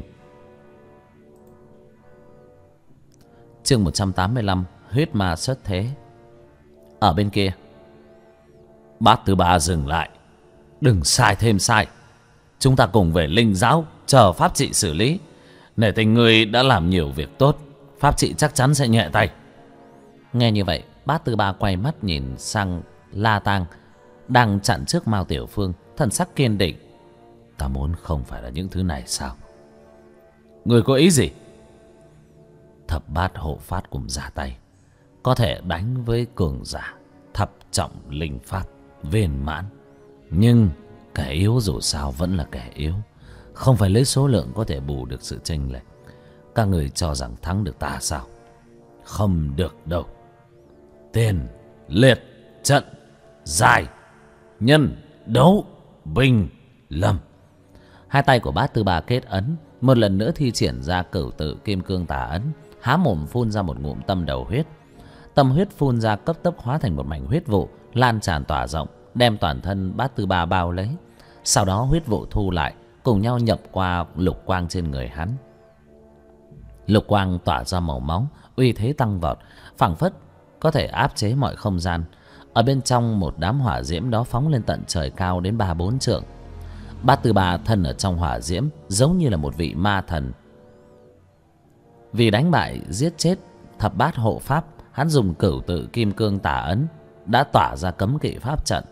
A: Chương 185, huyết ma xuất thế. Ở bên kia, bát Tư Bà dừng lại. Đừng sai thêm sai. Chúng ta cùng về linh giáo chờ pháp trị xử lý. Nể tình ngươi đã làm nhiều việc tốt, pháp trị chắc chắn sẽ nhẹ tay. Nghe như vậy, bát Tư Bà quay mắt nhìn sang La Tang đang chặn trước Mao Tiểu Phương, thần sắc kiên định. Ta muốn không phải là những thứ này sao? Ngươi có ý gì? Thập bát hộ pháp cùng ra tay, có thể đánh với cường giả thập trọng linh pháp viên mãn, nhưng kẻ yếu dù sao vẫn là kẻ yếu, không phải lấy số lượng có thể bù được sự chênh lệch. Các người cho rằng thắng được ta sao? Không được đâu. Tiền liệt trận giải nhân đấu binh lâm. Hai tay của bát Tư Bà kết ấn, một lần nữa thi triển ra cửu tự kim cương tà ấn, há mồm phun ra một ngụm tâm đầu huyết. Tâm huyết phun ra cấp tốc hóa thành một mảnh huyết vụ, lan tràn tỏa rộng, đem toàn thân bát Tư Bà bao lấy. Sau đó huyết vụ thu lại, cùng nhau nhập qua lục quang trên người hắn. Lục quang tỏa ra màu máu, uy thế tăng vọt, phảng phất có thể áp chế mọi không gian. Ở bên trong một đám hỏa diễm đó phóng lên tận trời cao đến 3-4 trượng. Bát Tư Bà thân ở trong hỏa diễm giống như là một vị ma thần. Vì đánh bại giết chết thập bát hộ pháp, hắn dùng cửu tự kim cương tà ấn đã tỏa ra cấm kỵ pháp trận.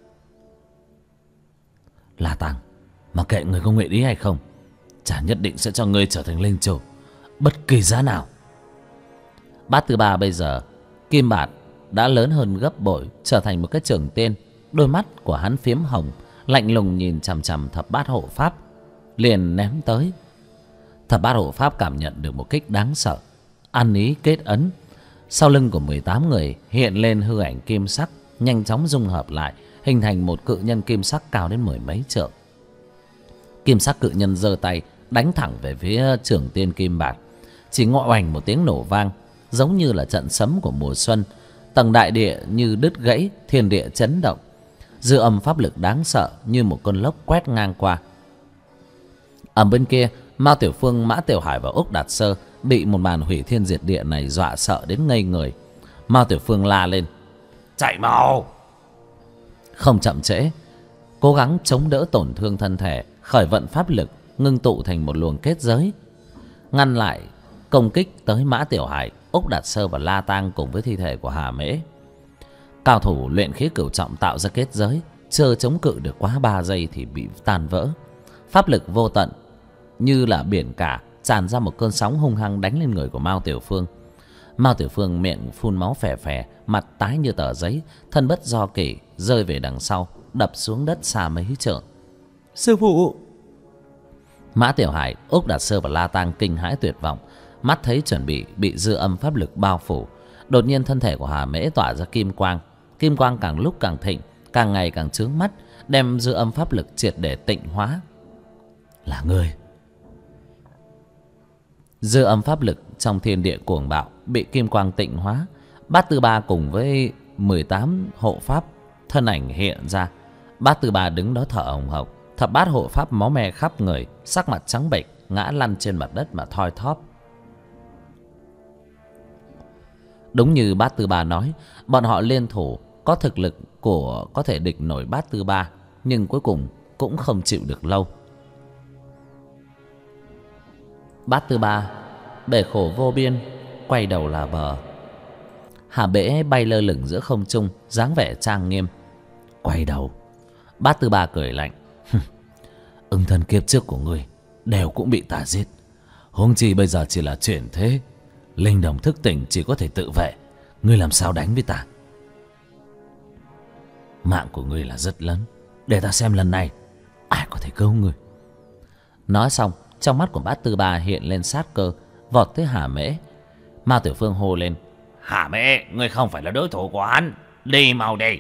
A: La Tang, mà kệ người có nguyện ý hay không, chả nhất định sẽ cho ngươi trở thành linh chủ, bất kỳ giá nào. Bát Tư Bà bây giờ kim bạt đã lớn hơn gấp bội, trở thành một cái trường tiên. Đôi mắt của hắn phiếm hồng, lạnh lùng nhìn chằm chằm thập bát hộ pháp, liền ném tới. Thập bát hộ pháp cảm nhận được một kích đáng sợ, ăn ý kết ấn. Sau lưng của 18 người hiện lên hư ảnh kim sắc, nhanh chóng dung hợp lại, hình thành một cự nhân kim sắc cao đến 10 mấy trượng. Kim sắc cự nhân giơ tay đánh thẳng về phía trưởng tiên kim bạt. Chỉ ngọ oành một tiếng nổ vang, giống như là trận sấm của mùa xuân. Tầng đại địa như đứt gãy, thiên địa chấn động. Dư âm pháp lực đáng sợ như một cơn lốc quét ngang qua. Ở bên kia, Mao Tiểu Phương, Mã Tiểu Hải và Úc Đạt Sơ bị một màn hủy thiên diệt địa này dọa sợ đến ngây người. Mao Tiểu Phương la lên: chạy mau! Không chậm trễ, cố gắng chống đỡ tổn thương thân thể, khởi vận pháp lực, ngưng tụ thành một luồng kết giới, ngăn lại công kích tới Mã Tiểu Hải, Úc Đạt Sơ và La Tang cùng với thi thể của Hà Mễ. Cao thủ luyện khí cửu trọng tạo ra kết giới, chưa chống cự được quá 3 giây thì bị tan vỡ. Pháp lực vô tận như là biển cả tràn ra một cơn sóng hung hăng đánh lên người của Mao Tiểu Phương. Mao Tiểu Phương miệng phun máu phè phè, mặt tái như tờ giấy, thân bất do kỷ rơi về đằng sau, đập xuống đất xa mấy trượng. Sư phụ! Mã Tiểu Hải, Úc Đạt Sơ và La Tang kinh hãi tuyệt vọng, mắt thấy chuẩn bị dư âm pháp lực bao phủ. Đột nhiên thân thể của Hà Mễ tỏa ra kim quang, kim quang càng lúc càng thịnh, càng ngày càng chướng mắt, đem dư âm pháp lực triệt để tịnh hóa. Là ngươi! Dư âm pháp lực trong thiên địa cuồng bạo bị kim quang tịnh hóa. Bát Tư Bà cùng với 18 hộ pháp thân ảnh hiện ra. Bát Tư Bà đứng đó thở hồng hộc, thập bát hộ pháp máu me khắp người, sắc mặt trắng bệch, ngã lăn trên mặt đất mà thoi thóp. Đúng như Bát Tư Bà nói, bọn họ liên thủ có thực lực của có thể địch nổi Bát Tư Bà, nhưng cuối cùng cũng không chịu được lâu. Bát Tư Bà bể khổ vô biên, quay đầu là bờ. Hà Bễ bay lơ lửng giữa không trung, dáng vẻ trang nghiêm. Quay đầu? Bát Tư Bà cười lạnh: ưng thân kiếp trước của ngươi đều cũng bị ta giết, huống chi bây giờ chỉ là chuyển thế, linh đồng thức tỉnh chỉ có thể tự vệ, ngươi làm sao đánh với ta? Mạng của ngươi là rất lớn, để ta xem lần này ai có thể cứu ngươi. Nói xong, trong mắt của Bát Tư Bà hiện lên sát cơ, vọt tới Hà Mễ. Mao Tiểu Phương hô lên: Hà Mễ, ngươi không phải là đối thủ của hắn, đi mau đi!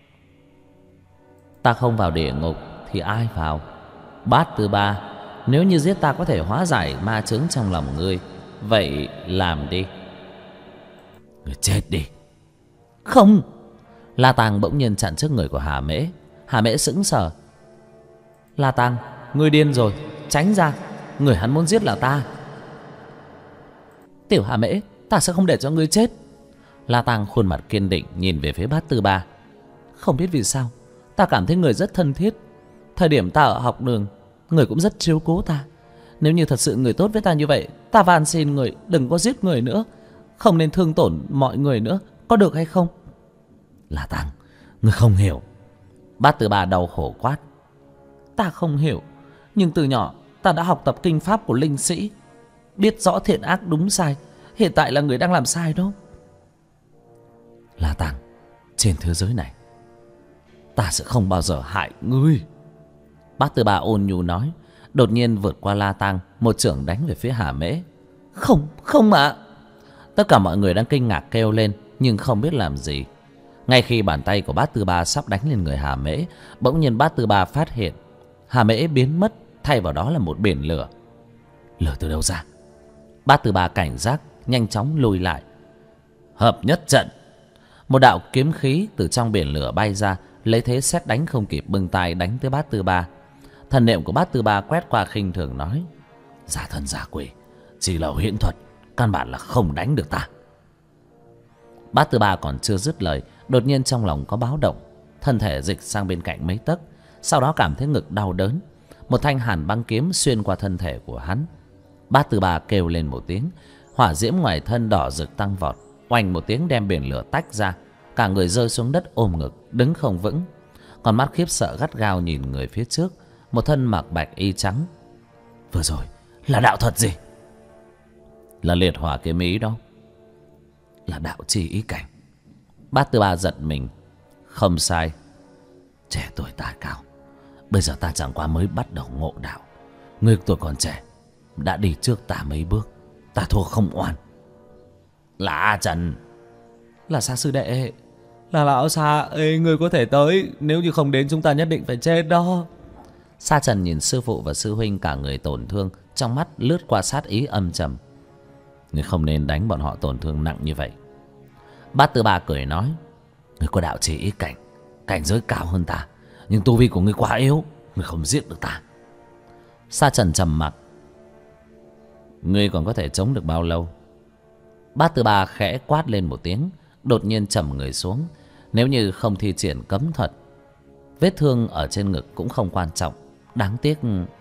A: Ta không vào địa ngục thì ai vào? Bát Tư Bà, nếu như giết ta có thể hóa giải ma chướng trong lòng ngươi, Vậy làm đi.
B: Người chết đi.
A: Không. La Tàng bỗng nhiên chặn trước người của Hà Mễ. Hà Mễ sững sờ. La Tàng, ngươi điên rồi, tránh ra. Người hắn muốn giết là ta. Tiểu Hà Mễ, ta sẽ không để cho ngươi chết. La Tàng khuôn mặt kiên định nhìn về phía Bát Tư Ba. Không biết vì sao, ta cảm thấy người rất thân thiết. Thời điểm ta ở học đường, người cũng rất chiếu cố ta. Nếu như thật sự người tốt với ta như vậy, ta van xin người đừng có giết người nữa, không nên thương tổn mọi người nữa, có được hay không?
B: La Tàng, người không hiểu.
A: Bát Tư Ba đau khổ quát. Ta không hiểu, nhưng từ nhỏ ta đã học tập kinh pháp của linh sĩ, biết rõ thiện ác đúng sai. Hiện tại là người đang làm sai đó.
B: La Tàng, trên thế giới này ta sẽ không bao giờ hại ngươi.
A: Bát Tư Ba ôn nhu nói. Đột nhiên vượt qua La Tàng, một chưởng đánh về phía Hà Mễ. Không, không ạ. Tất cả mọi người đang kinh ngạc kêu lên, nhưng không biết làm gì. Ngay khi bàn tay của Bát Tư Ba sắp đánh lên người Hà Mễ, bỗng nhiên Bát Tư Ba phát hiện Hà Mễ biến mất, thay vào đó là một biển lửa.
B: Lửa từ đâu ra?
A: Bát Tư Ba cảnh giác, nhanh chóng lùi lại.
B: Hợp nhất trận.
A: Một đạo kiếm khí từ trong biển lửa bay ra, lấy thế sét đánh không kịp bưng tay đánh tới Bát Tư Ba. Thần niệm của Bát Tư Ba quét qua khinh thường nói.
B: Giả thân giả quỷ, chỉ là huyễn thuật, căn bản là không đánh được ta.
A: Bát Tư Ba còn chưa dứt lời, đột nhiên trong lòng có báo động, thân thể dịch sang bên cạnh mấy tấc, sau đó cảm thấy ngực đau đớn. Một thanh hàn băng kiếm xuyên qua thân thể của hắn. Bát Tư Ba kêu lên một tiếng, hỏa diễm ngoài thân đỏ rực tăng vọt, oanh một tiếng đem biển lửa tách ra, cả người rơi xuống đất ôm ngực, đứng không vững. Con mắt khiếp sợ gắt gao nhìn người phía trước, một thân mặc bạch y trắng.
B: Vừa rồi là đạo thuật gì?
A: Là liệt hỏa kiếm ý đó.
B: Là đạo chi ý cảnh.
A: Bát Tư Ba giật mình. Không sai.
B: Trẻ tuổi tài cao, bây giờ ta chẳng qua mới bắt đầu ngộ đạo. Ngươi tuổi còn trẻ, đã đi trước ta mấy bước, ta thua không oan.
A: Là A Trần.
C: Là Sa sư đệ. Là lão Sa ơi, người có thể tới, nếu như không đến chúng ta nhất định phải chết đó.
A: Sa Trần nhìn sư phụ và sư huynh cả người tổn thương, trong mắt lướt qua sát ý âm trầm.
B: Ngươi không nên đánh bọn họ tổn thương nặng như vậy.
A: Bát Tư Ba cười nói.
B: Ngươi có đạo chỉ ý cảnh, cảnh giới cao hơn ta, nhưng tu vi của ngươi quá yếu, ngươi không giết được ta.
A: Sa Trần trầm mặc.
B: Ngươi còn có thể chống được bao lâu?
A: Bát Tư Ba khẽ quát lên một tiếng, đột nhiên trầm người xuống. Nếu như không thi triển cấm thuật, vết thương ở trên ngực cũng không quan trọng, đáng tiếc.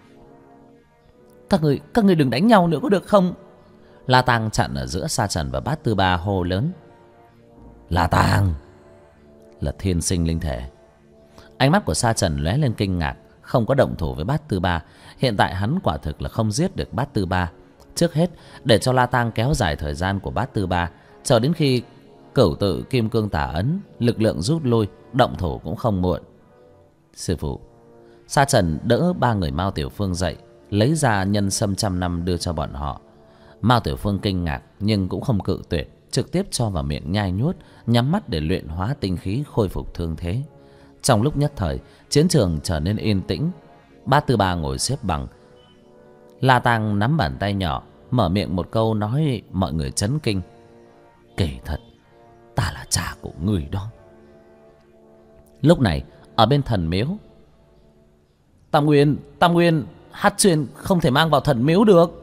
A: Các người đừng đánh nhau nữa có được không? La Tàng chặn ở giữa Sa Trần và Bát Tư Ba hô lớn.
B: La Tàng
A: là thiên sinh linh thể. Ánh mắt của Sa Trần lóe lên kinh ngạc, không có động thủ với Bát Tư Ba. Hiện tại hắn quả thực là không giết được Bát Tư Ba. Trước hết để cho La Tàng kéo dài thời gian của Bát Tư Ba, chờ đến khi Cửu Tự Kim Cương Tả Ấn lực lượng rút lui, động thủ cũng không muộn. Sư phụ. Sa Trần đỡ ba người Mao Tiểu Phương dậy, lấy ra nhân sâm trăm năm đưa cho bọn họ. Mao Tiểu Phương kinh ngạc nhưng cũng không cự tuyệt, trực tiếp cho vào miệng nhai nhuốt, nhắm mắt để luyện hóa tinh khí khôi phục thương thế. Trong lúc nhất thời, chiến trường trở nên yên tĩnh. Bát Tư Ba ngồi xếp bằng. La Tàng nắm bàn tay nhỏ, mở miệng một câu nói mọi người chấn kinh.
B: Kể thật, ta là cha của người đó.
A: Lúc này, ở bên thần miếu. Tam Nguyên, hát xuyên không thể mang vào thần miếu được.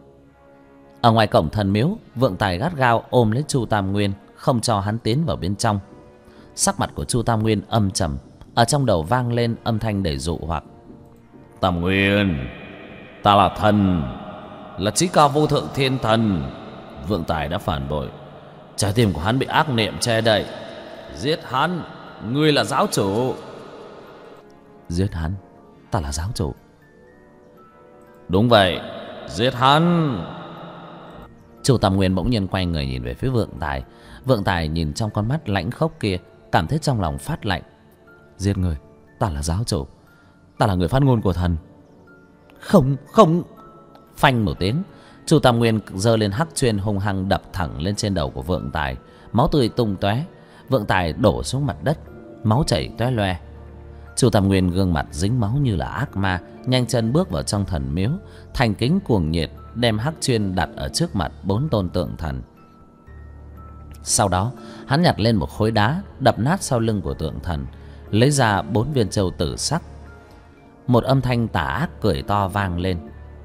A: Ở ngoài cổng thần miếu, Vượng Tài gắt gao ôm lấy Chu Tam Nguyên, không cho hắn tiến vào bên trong. Sắc mặt của Chu Tam Nguyên âm trầm, ở trong đầu vang lên âm thanh đầy dụ hoặc.
B: Tam Nguyên, ta là thần, là chí cao vô thượng thiên thần. Vượng Tài đã phản bội, trái tim của hắn bị ác niệm che đậy. Giết hắn, ngươi là giáo chủ.
A: Giết hắn, ta là giáo chủ.
B: Đúng vậy, giết hắn.
A: Chu Tam Nguyên bỗng nhiên quay người nhìn về phía Vượng Tài. Vượng Tài nhìn trong con mắt lãnh khốc kia, cảm thấy trong lòng phát lạnh. Giết người, ta là giáo chủ, ta là người phát ngôn của thần. Không. Phanh một tiếng, Chu Tam Nguyên giơ lên hắc chuyên hung hăng đập thẳng lên trên đầu của Vượng Tài. Máu tươi tung tóe, Vượng Tài đổ xuống mặt đất, máu chảy tóe loe. Chu Tam Nguyên gương mặt dính máu như là ác ma, nhanh chân bước vào trong thần miếu, thành kính cuồng nhiệt đem hắc chuyên đặt ở trước mặt 4 tôn tượng thần. Sau đó hắn nhặt lên một khối đá, đập nát sau lưng của tượng thần, lấy ra 4 viên châu tử sắc. Một âm thanh tà ác cười to vang lên.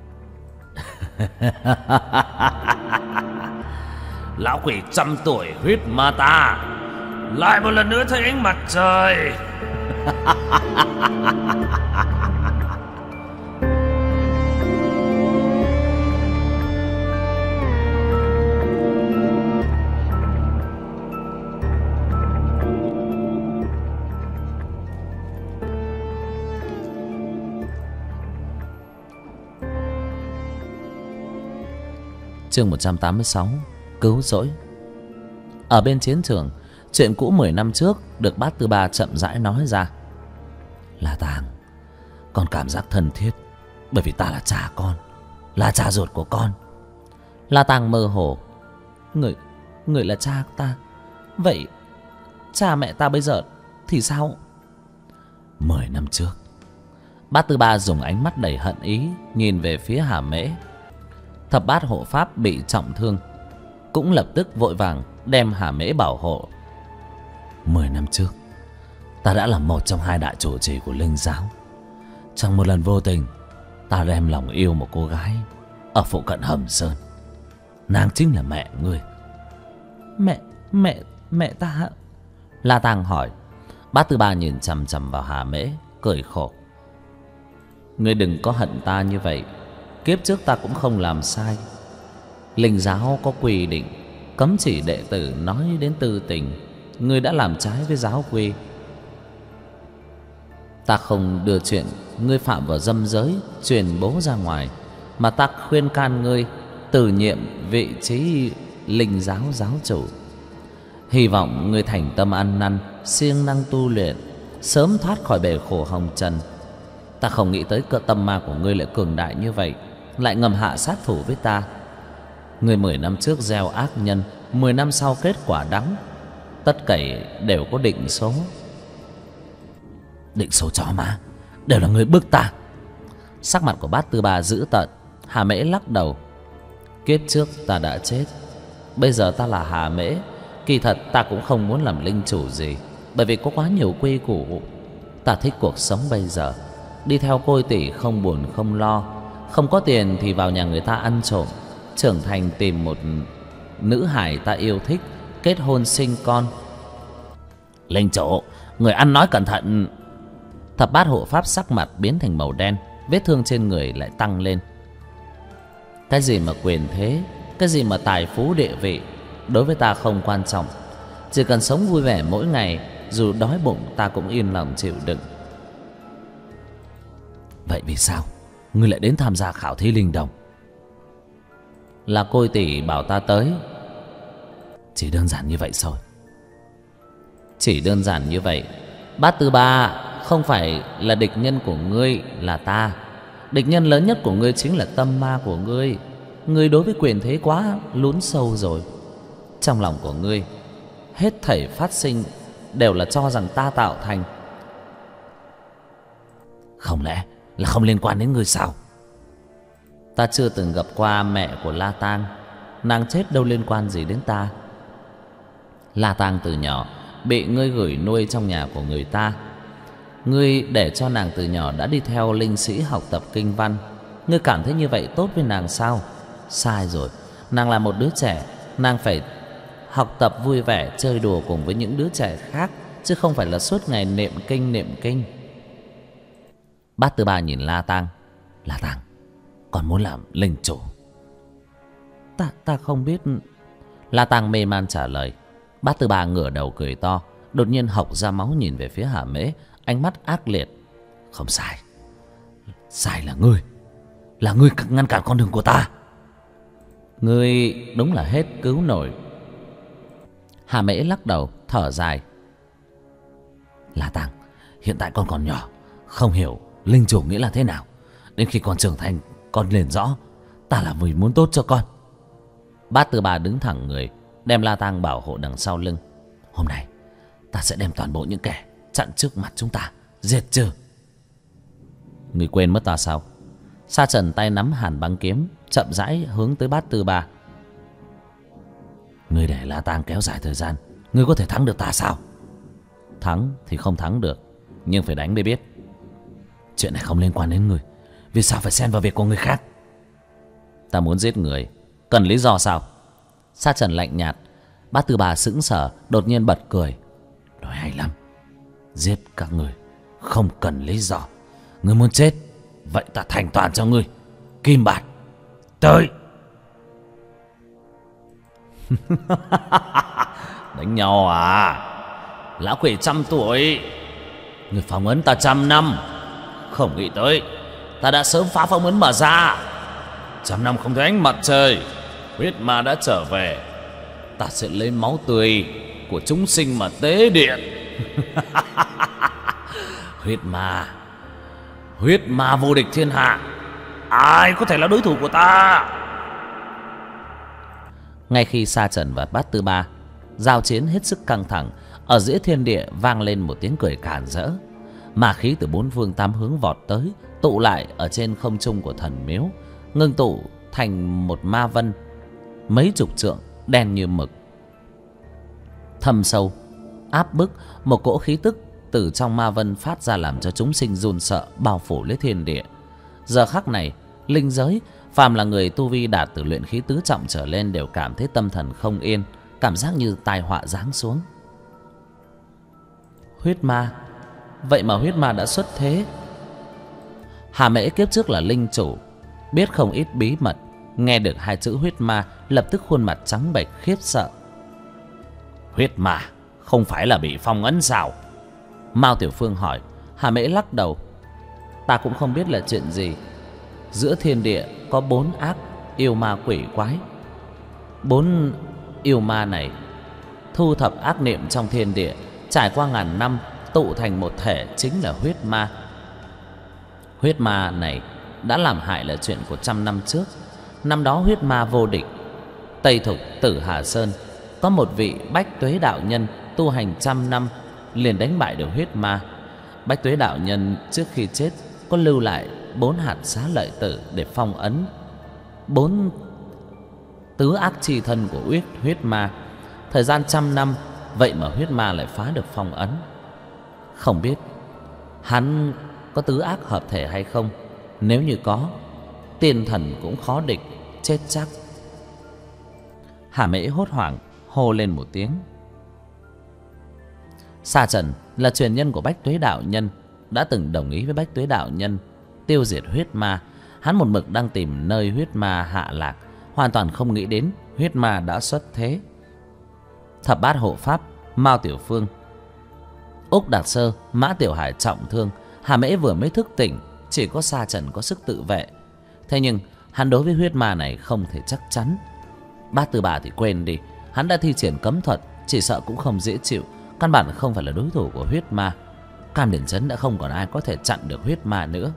B: Lão quỷ 100 tuổi huyết ma ta lại một lần nữa thấy ánh mặt trời.
A: Chương 186 Cứu rỗi. Ở bên chiến trường, chuyện cũ 10 năm trước được Bát Tư Ba chậm rãi nói ra. La Tàng, con cảm giác thân thiết bởi vì ta là cha con, là cha ruột của con. La Tàng mơ hồ. Người là cha ta? Vậy cha mẹ ta bây giờ thì sao? 10 năm trước. Bát Tư Ba dùng ánh mắt đầy hận ý nhìn về phía Hà Mễ. Thập bát hộ pháp bị trọng thương, cũng lập tức vội vàng đem Hà Mễ bảo hộ. 10 năm trước, ta đã là một trong 2 đại trụ trì của Linh giáo. Trong một lần vô tình, ta đem lòng yêu một cô gái ở phụ cận Hầm Sơn. Nàng chính là mẹ ngươi. Mẹ ta? La Tàng hỏi. Bát Tư Ba nhìn chằm chằm vào Hà Mễ, cười khổ. Ngươi đừng có hận ta như vậy. Kiếp trước ta cũng không làm sai. Linh giáo có quy định cấm chỉ đệ tử nói đến tư tình. Ngươi đã làm trái với giáo quy. Ta không đưa chuyện ngươi phạm vào dâm giới truyền bố ra ngoài, mà ta khuyên can ngươi từ nhiệm vị trí linh giáo giáo chủ. Hy vọng ngươi thành tâm ăn năn, siêng năng tu luyện, sớm thoát khỏi bể khổ hồng trần. Ta không nghĩ tới cỡ tâm ma của ngươi lại cường đại như vậy, lại ngầm hạ sát thủ với ta. Ngươi 10 năm trước gieo ác nhân, 10 năm sau kết quả đắng. Tất cả đều có định số. Định số chó má, đều là ngươi bức ta. Sắc mặt của Bát Tư Ba dữ tợn. Hà Mễ lắc đầu. Kiếp trước ta đã chết, bây giờ ta là Hà Mễ. Kỳ thật ta cũng không muốn làm linh chủ gì, bởi vì có quá nhiều quy củ. Ta thích cuộc sống bây giờ, đi theo Côi tỷ không buồn không lo. Không có tiền thì vào nhà người ta ăn trộm, trưởng thành tìm một nữ hài ta yêu thích, kết hôn sinh con. Linh chủ, người ăn nói cẩn thận. Thập bát hộ pháp sắc mặt biến thành màu đen, vết thương trên người lại tăng lên. Cái gì mà quyền thế, cái gì mà tài phú địa vị, đối với ta không quan trọng. Chỉ cần sống vui vẻ mỗi ngày, dù đói bụng ta cũng yên lòng chịu đựng. Vậy vì sao ngươi lại đến tham gia khảo thí linh đồng? Là Côi tỷ bảo ta tới. Chỉ đơn giản như vậy thôi. Chỉ đơn giản như vậy. Bát Tư Ba, không phải là địch nhân của ngươi là ta. Địch nhân lớn nhất của ngươi chính là tâm ma của ngươi. Ngươi đối với quyền thế quá lún sâu rồi. Trong lòng của ngươi, hết thảy phát sinh đều là cho rằng ta tạo thành. Không lẽ là không liên quan đến ngươi sao? Ta chưa từng gặp qua mẹ của La Tang, nàng chết đâu liên quan gì đến ta. La Tang từ nhỏ bị ngươi gửi nuôi trong nhà của người ta. Ngươi để cho nàng từ nhỏ đã đi theo linh sĩ học tập kinh văn. Ngươi cảm thấy như vậy tốt với nàng sao? Sai rồi. Nàng là một đứa trẻ, nàng phải học tập vui vẻ, chơi đùa cùng với những đứa trẻ khác, chứ không phải là suốt ngày niệm kinh. Bát Tư Ba nhìn La Tang. La Tang, còn muốn làm linh chủ? Ta không biết. La Tang mê man trả lời. Bát Tư Ba ngửa đầu cười to, đột nhiên hộc ra máu nhìn về phía Hà Mễ, ánh mắt ác liệt. Không sai, sai là ngươi ngăn cản con đường của ta. Ngươi đúng là hết cứu nổi. Hà Mễ lắc đầu thở dài. La Tang, hiện tại con còn nhỏ, không hiểu linh chủ nghĩa là thế nào. Đến khi con trưởng thành, con liền rõ ta là vì muốn tốt cho con. Bát Tư Ba đứng thẳng người, đem La Tang bảo hộ đằng sau lưng. Hôm nay ta sẽ đem toàn bộ những kẻ chặn trước mặt chúng ta diệt trừ. Ngươi quên mất ta sao? Sa Trần tay nắm hàn băng kiếm, chậm rãi hướng tới Bát Tư Ba. Ngươi để La Tang kéo dài thời gian, ngươi có thể thắng được ta sao? Thắng thì không thắng được, nhưng phải đánh để biết. Chuyện này không liên quan đến ngươi, vì sao phải xen vào việc của người khác? Ta muốn giết người, cần lý do sao? Sa Trần lạnh nhạt. Bát Tư Ba sững sờ, đột nhiên bật cười. Nói hay lắm, giết các người không cần lý do. Ngươi muốn chết, vậy ta thành toàn cho ngươi. Kim Bạt, tới. Đánh nhau à? Lão quỷ 100 tuổi, người phong ấn ta 100 năm. Không nghĩ tới ta đã sớm phá phong ấn mà ra. 100 năm không thấy ánh mặt trời, huyết ma đã trở về. Ta sẽ lấy máu tươi của chúng sinh mà tế điện. Huyết ma vô địch thiên hạ, ai có thể là đối thủ của ta? Ngay khi Sa Trần và Bát Tư Ba giao chiến hết sức căng thẳng, ở giữa thiên địa vang lên một tiếng cười càn rỡ. Ma khí từ bốn phương tám hướng vọt tới, tụ lại ở trên không trung của thần miếu, ngưng tụ thành một ma vân mấy chục trượng, đen như mực, thâm sâu áp bức. Một cỗ khí tức từ trong ma vân phát ra, làm cho chúng sinh run sợ, bao phủ lấy thiên địa. Giờ khắc này, linh giới phàm là người tu vi đạt từ luyện khí tứ trọng trở lên đều cảm thấy tâm thần không yên, cảm giác như tai họa giáng xuống. Huyết ma, vậy mà huyết ma đã xuất thế. Hà Mễ kiếp trước là linh chủ, biết không ít bí mật, nghe được hai chữ huyết ma lập tức khuôn mặt trắng bệch khiếp sợ. Huyết ma không phải là bị phong ấn sao? Mao Tiểu Phương hỏi. Hà Mễ lắc đầu. Ta cũng không biết là chuyện gì. Giữa thiên địa có 4 ác yêu ma quỷ quái. 4 yêu ma này thu thập ác niệm trong thiên địa, trải qua ngàn năm tụ thành một thể, chính là huyết ma. Huyết ma này đã làm hại là chuyện của 100 năm trước. Năm đó huyết ma vô địch, Tây Thục Tử Hà Sơn có một vị Bách Tuế đạo nhân tu hành 100 năm liền đánh bại được huyết ma. Bách Tuế đạo nhân trước khi chết có lưu lại 4 hạt xá lợi tử để phong ấn 4 tứ ác chi thân của huyết ma. Thời gian 100 năm, vậy mà huyết ma lại phá được phong ấn. Không biết hắn có tứ ác hợp thể hay không. Nếu như có, tiên thần cũng khó địch, chết chắc. Hà Mễ hốt hoảng hô lên một tiếng. Sa Trần là truyền nhân của Bách Tuế đạo nhân, đã từng đồng ý với Bách Tuế đạo nhân tiêu diệt huyết ma. Hắn một mực đang tìm nơi huyết ma hạ lạc, hoàn toàn không nghĩ đến huyết ma đã xuất thế. Thập bát hộ pháp Mao Tiểu Phương, Úc Đạt Sơ, Mã Tiểu Hải trọng thương. Hà Mễ vừa mới thức tỉnh, chỉ có Sa Trần có sức tự vệ. Thế nhưng hắn đối với huyết ma này không thể chắc chắn. Bát Tư Bà thì quên đi, hắn đã thi triển cấm thuật, chỉ sợ cũng không dễ chịu. Căn bản không phải là đối thủ của huyết ma. Cam Điển Trấn đã không còn ai có thể chặn được huyết ma nữa.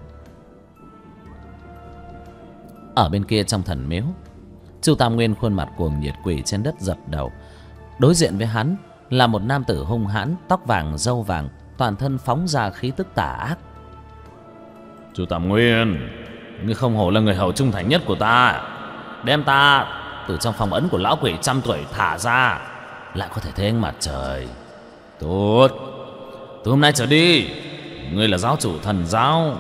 A: Ở bên kia trong thần miếu, Chu Tam Nguyên khuôn mặt cuồng nhiệt quỳ trên đất dập đầu. Đối diện với hắn là một nam tử hung hãn, tóc vàng râu vàng, toàn thân phóng ra khí tức tà ác.
B: Chu Tam Nguyên, ngươi không hổ là người hầu trung thành nhất của ta. Đem ta từ trong phòng ấn của lão quỷ 100 tuổi thả ra, lại có thể thấy ánh mặt trời. Tốt, từ hôm nay trở đi, ngươi là giáo chủ thần giáo.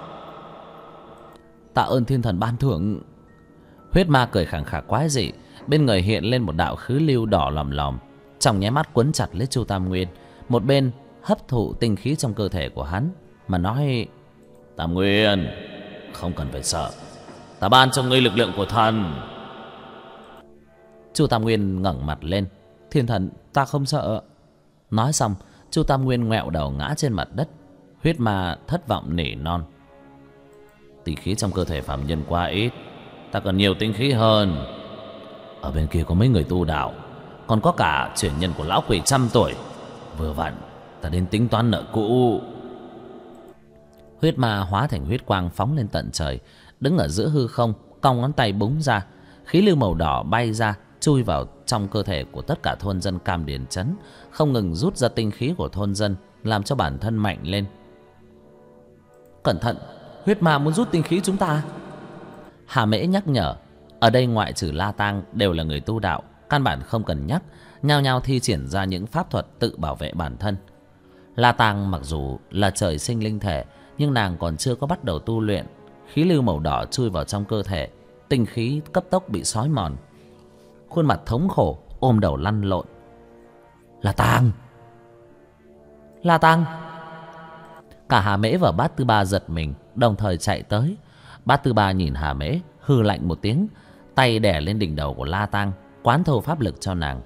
A: Tạ ơn thiên thần ban thưởng. Huyết ma cười khẳng khả quái dị, bên người hiện lên một đạo khứ lưu đỏ lòm lòm, trong nháy mắt quấn chặt lấy Chu Tam Nguyên, một bên hấp thụ tinh khí trong cơ thể của hắn mà nói:
B: Tam Nguyên, không cần phải sợ, ta ban cho ngươi lực lượng của thần.
A: Chu Tam Nguyên ngẩng mặt lên. Thiên thần, ta không sợ. Nói xong, Chu Tam Nguyên ngoẹo đầu ngã trên mặt đất. Huyết ma thất vọng nỉ non: tinh khí trong cơ thể phàm nhân quá ít, ta cần nhiều tinh khí hơn. Ở bên kia có mấy người tu đạo, còn có cả truyền nhân của lão quỷ 100 tuổi. Vừa vặn ta đến tính toán nợ cũ. Huyết ma hóa thành huyết quang phóng lên tận trời, đứng ở giữa hư không, cong ngón tay búng ra, khí lưu màu đỏ bay ra, chui vào trong cơ thể của tất cả thôn dân Cam Điền Trấn, không ngừng rút ra tinh khí của thôn dân, làm cho bản thân mạnh lên. Cẩn thận, huyết ma muốn rút tinh khí chúng ta. Hà Mễ nhắc nhở. Ở đây ngoại trừ La Tang đều là người tu đạo, căn bản không cần nhắc, nhao nhao thi triển ra những pháp thuật tự bảo vệ bản thân. La Tang mặc dù là trời sinh linh thể, nhưng nàng còn chưa có bắt đầu tu luyện. Khí lưu màu đỏ chui vào trong cơ thể, tinh khí cấp tốc bị xói mòn. Khuôn mặt thống khổ, ôm đầu lăn lộn. La Tang! La Tang! Cả Hà Mễ và Bát Tư Ba giật mình, đồng thời chạy tới. Bát Tư Ba nhìn Hà Mễ, hừ lạnh một tiếng, tay đè lên đỉnh đầu của La Tang, quán thâu pháp lực cho nàng.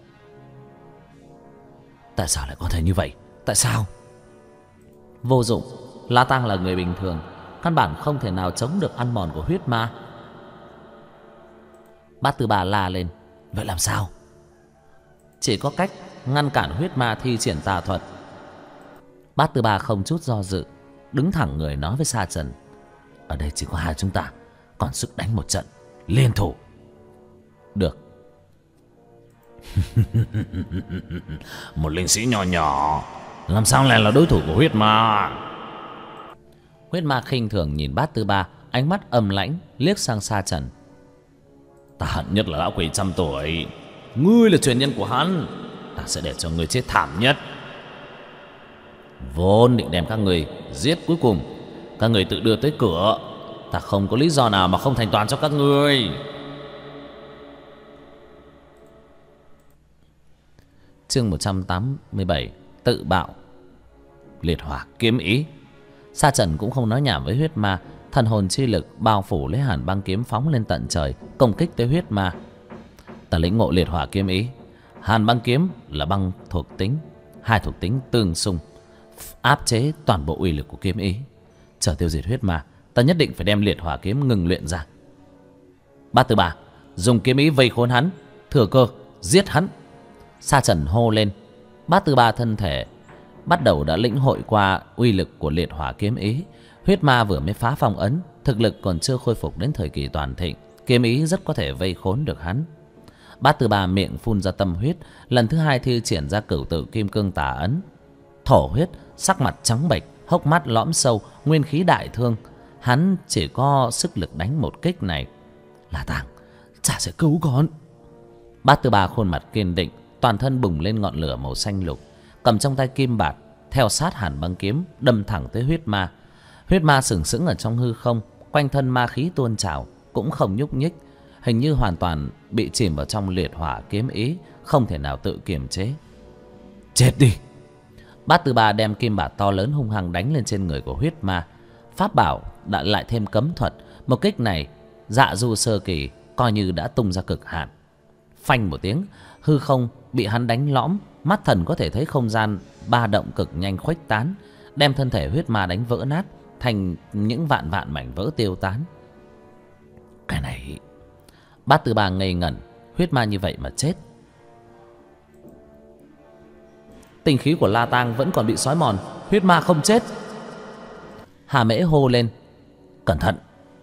A: Tại sao lại có thể như vậy? Tại sao? Vô dụng. La Tang là người bình thường, căn bản không thể nào chống được ăn mòn của huyết ma. Bát Tư Ba la lên. Vậy làm sao? Chỉ có cách ngăn cản huyết ma thi triển tà thuật. Bát Tư Ba không chút do dự, đứng thẳng người nói với Sa Trần: ở đây chỉ có hai chúng ta, còn sức đánh một trận, liên thủ. Được.
B: Một linh sĩ nhỏ nhỏ làm sao lại là đối thủ của huyết ma?
A: Huyết ma khinh thường nhìn Bát Tư Ba, ánh mắt âm lãnh liếc sang Sa Trần.
B: Ta hận nhất là lão quỷ trăm tuổi. Ngươi là truyền nhân của hắn, ta sẽ để cho ngươi chết thảm nhất. Vốn định đem các người giết, cuối cùng các người tự đưa tới cửa, ta không có lý do nào mà không thành toàn cho các ngươi.
A: Chương 187: Tự bạo.
B: Liệt hỏa kiếm ý.
A: Sa Trần cũng không nói nhảm với huyết ma, thần hồn chi lực bao phủ lấy Hàn Băng kiếm phóng lên tận trời, công kích tới huyết ma.
B: Ta lĩnh ngộ liệt hỏa kiếm ý. Hàn Băng kiếm là băng thuộc tính, hai thuộc tính tương xung, áp chế toàn bộ uy lực của kiếm ý. Chờ tiêu diệt huyết ma, ta nhất định phải đem liệt hỏa kiếm ngừng luyện ra. Bát Tư Ba, dùng kiếm ý vây khốn hắn, thừa cơ giết hắn.
A: Sa Trần hô lên. Bát Tư Ba thân thể bắt đầu đã lĩnh hội qua uy lực của liệt hỏa kiếm ý. Huyết ma vừa mới phá phong ấn, thực lực còn chưa khôi phục đến thời kỳ toàn thịnh, kiếm ý rất có thể vây khốn được hắn. Bát Tư Ba miệng phun ra tâm huyết, lần thứ hai thi triển ra Cửu Tự Kim Cương Tà ấn. Thổ huyết, sắc mặt trắng bệch, hốc mắt lõm sâu, nguyên khí đại thương. Hắn chỉ có sức lực đánh một kích này.
C: La Tang, chả sẽ cứu con.
A: Bát Tư Ba khuôn mặt kiên định, toàn thân bùng lên ngọn lửa màu xanh lục, cầm trong tay kim bạt, theo sát Hàn Băng kiếm đâm thẳng tới huyết ma. Huyết ma sừng sững ở trong hư không, quanh thân ma khí tuôn trào, cũng không nhúc nhích, hình như hoàn toàn bị chìm vào trong liệt hỏa kiếm ý, không thể nào tự kiềm chế.
C: Chết đi!
A: Bát Tư Ba đem kim bạt to lớn hung hăng đánh lên trên người của huyết ma. Pháp bảo đã lại thêm cấm thuật, một kích này Dạ Du sơ kỳ coi như đã tung ra cực hạn. Phanh một tiếng, hư không bị hắn đánh lõm, mắt thần có thể thấy không gian ba động cực nhanh khuếch tán, đem thân thể huyết ma đánh vỡ nát thành những vạn vạn mảnh vỡ tiêu tán.
C: Cái này...
A: Bát Tư Ba ngây ngẩn, huyết ma như vậy mà chết. Tinh khí của La Tang vẫn còn bị xói mòn, huyết ma không chết. Hà Mễ hô lên:
B: cẩn thận!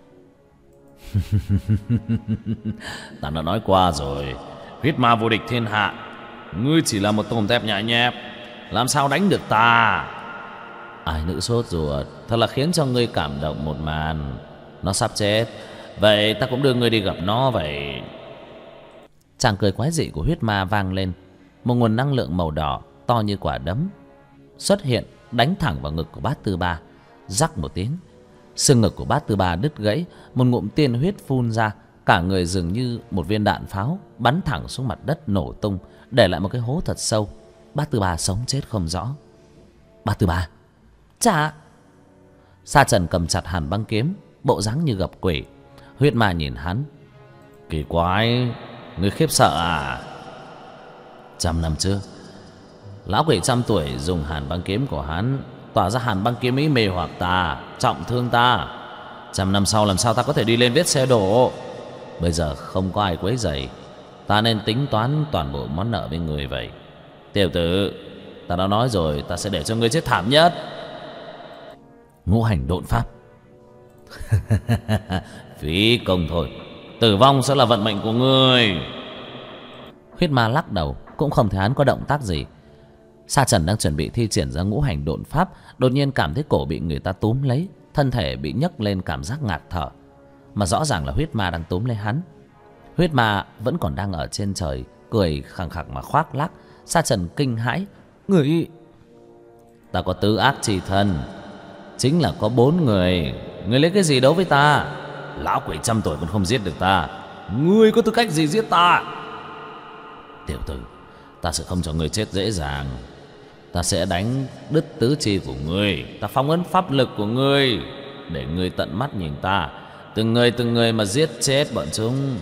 B: Ta đã nói qua rồi, huyết ma vô địch thiên hạ, ngươi chỉ là một tôm tép nhại nhép, làm sao đánh được ta?
A: Ai nữ sốt ruột, thật là khiến cho ngươi cảm động một màn. Nó sắp chết,
B: vậy ta cũng đưa ngươi đi gặp nó vậy.
A: Chàng cười quái dị của huyết ma vang lên. Một nguồn năng lượng màu đỏ to như quả đấm xuất hiện, đánh thẳng vào ngực của Bát Tư Ba. Rắc một tiếng, xương ngực của Bát Tư Ba đứt gãy, một ngụm tiên huyết phun ra, cả người dường như một viên đạn pháo bắn thẳng xuống mặt đất nổ tung, để lại một cái hố thật sâu. Bát Tư Ba sống chết không rõ. Bát Tư Ba, chà! Sa Trần cầm chặt Hàn Băng kiếm, bộ dáng như gặp quỷ. Huyết ma nhìn hắn:
B: kỳ quái, ngươi khiếp sợ à? 100 năm trước,
A: lão quỷ trăm tuổi dùng Hàn Băng kiếm của hắn tỏa ra Hàn Băng kiếm ý mê hoặc ta, trọng thương ta.
B: 100 năm sau làm sao ta có thể đi lên vết xe đổ?
A: Bây giờ không có ai quấy rầy, ta nên tính toán toàn bộ món nợ với người vậy.
B: Tiểu tử, ta đã nói rồi, ta sẽ để cho ngươi chết thảm nhất.
A: Ngũ hành độn pháp.
B: Phí công thôi, tử vong sẽ là vận mệnh của ngươi.
A: Huyết ma lắc đầu, cũng không thấy hắn có động tác gì. Sa Trần đang chuẩn bị thi triển ra ngũ hành độn pháp, đột nhiên cảm thấy cổ bị người ta túm lấy, thân thể bị nhấc lên, cảm giác ngạt thở, mà rõ ràng là huyết ma đang túm lấy hắn. Huyết ma vẫn còn đang ở trên trời, cười khẳng khặc mà khoác lác. Sa Trần kinh hãi. Người...
B: Ta có tứ ác chi thân, chính là có 4 người. Người lấy cái gì đấu với ta? Lão quỷ trăm tuổi còn không giết được ta, ngươi có tư cách gì giết ta? Tiểu tử, ta sẽ không cho ngươi chết dễ dàng. Ta sẽ đánh đứt tứ chi của ngươi, ta phong ấn pháp lực của ngươi, để ngươi tận mắt nhìn ta từng người mà giết chết bọn chúng.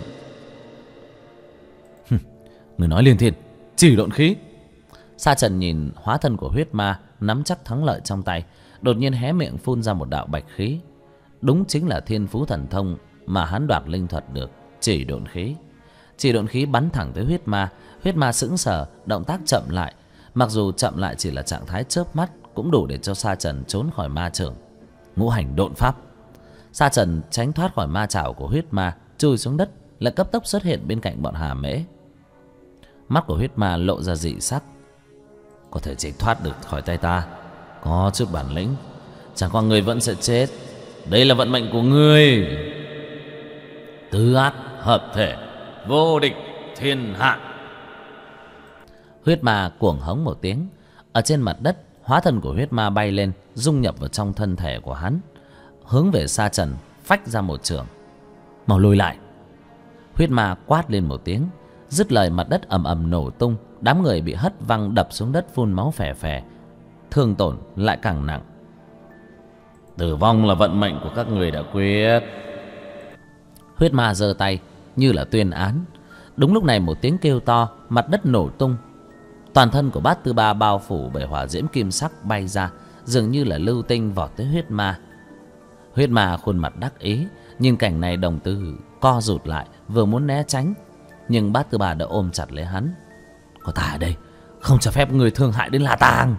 C: Người nói liên thiên, chỉ độn khí.
A: Sa Trần nhìn hóa thân của huyết ma nắm chắc thắng lợi trong tay, đột nhiên hé miệng phun ra một đạo bạch khí. Đúng chính là thiên phú thần thông mà hắn đoạt linh thuật được, chỉ độn khí. Chỉ độn khí bắn thẳng tới huyết ma. Huyết ma sững sờ, động tác chậm lại. Mặc dù chậm lại chỉ là trạng thái chớp mắt, cũng đủ để cho Sa Trần trốn khỏi ma chưởng. Ngũ hành độn pháp. Sa Trần tránh thoát khỏi ma chảo của huyết ma, chui xuống đất, lại cấp tốc xuất hiện bên cạnh bọn Hà Mễ. Mắt của huyết ma lộ ra dị sắc. Có thể chạy thoát được khỏi tay ta, có chút bản lĩnh, chẳng qua người vẫn sẽ chết. Đây là vận mệnh của ngươi. Tứ ác hợp thể, vô địch thiên hạ. Huyết ma cuồng hống một tiếng. Ở trên mặt đất, hóa thân của huyết ma bay lên, dung nhập vào trong thân thể của hắn, hướng về Sa Trần phách ra một chưởng. Mau lùi lại. Huyết ma quát lên một tiếng. Dứt lời, mặt đất ầm ầm nổ tung. Đám người bị hất văng đập xuống đất, phun máu phè phè, thương tổn lại càng nặng.
B: Tử vong là vận mệnh của các người đã quyết.
A: Huyết ma giơ tay như là tuyên án. Đúng lúc này một tiếng kêu to, mặt đất nổ tung. Toàn thân của Bát Tư Ba bao phủ bởi hỏa diễm kim sắc bay ra, dường như là lưu tinh vọt tới huyết ma. Huyết ma khuôn mặt đắc ý, nhìn cảnh này đồng tử co rụt lại, vừa muốn né tránh, nhưng Bát Tư Ba đã ôm chặt lấy hắn. Có ta ở đây, không cho phép người thương hại đến La Tàng.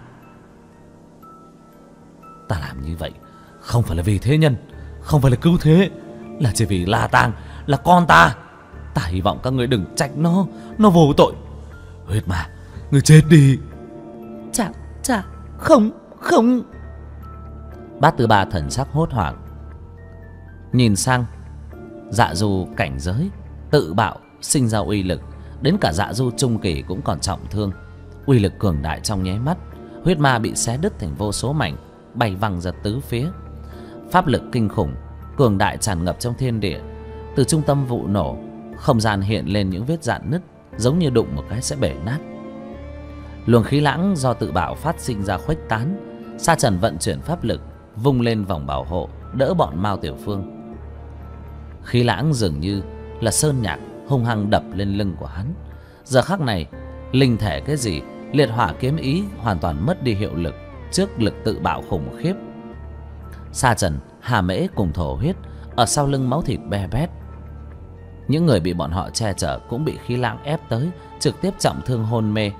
A: Ta làm như vậy không phải là vì thế nhân, không phải là cứu thế, là chỉ vì La Tàng là con ta. Ta hy vọng các người đừng trách nó vô tội. Huyết ma, người chết đi. Chà, không. Bát Tư Ba thần sắc hốt hoảng, nhìn sang Dạ Du cảnh giới, tự bạo sinh ra uy lực. Đến cả Dạ Du trung kỳ cũng còn trọng thương. Uy lực cường đại trong nháy mắt, huyết ma bị xé đứt thành vô số mảnh, bay văng ra tứ phía. Pháp lực kinh khủng cường đại tràn ngập trong thiên địa. Từ trung tâm vụ nổ, không gian hiện lên những vết rạn nứt, giống như đụng một cái sẽ bể nát. Luồng khí lãng do tự bạo phát sinh ra khuếch tán. Sa Trần vận chuyển pháp lực, vung lên vòng bảo hộ, đỡ bọn Mao Tiểu Phương. Khí lãng dường như là sơn nhạc hung hăng đập lên lưng của hắn. Giờ khắc này, linh thể cái gì, liệt hỏa kiếm ý hoàn toàn mất đi hiệu lực trước lực tự bạo khủng khiếp. Sa Trần, Hà Mễ cùng Thổ Huyết ở sau lưng máu thịt be bét. Những người bị bọn họ che chở cũng bị khí lãng ép tới, trực tiếp trọng thương hôn mê.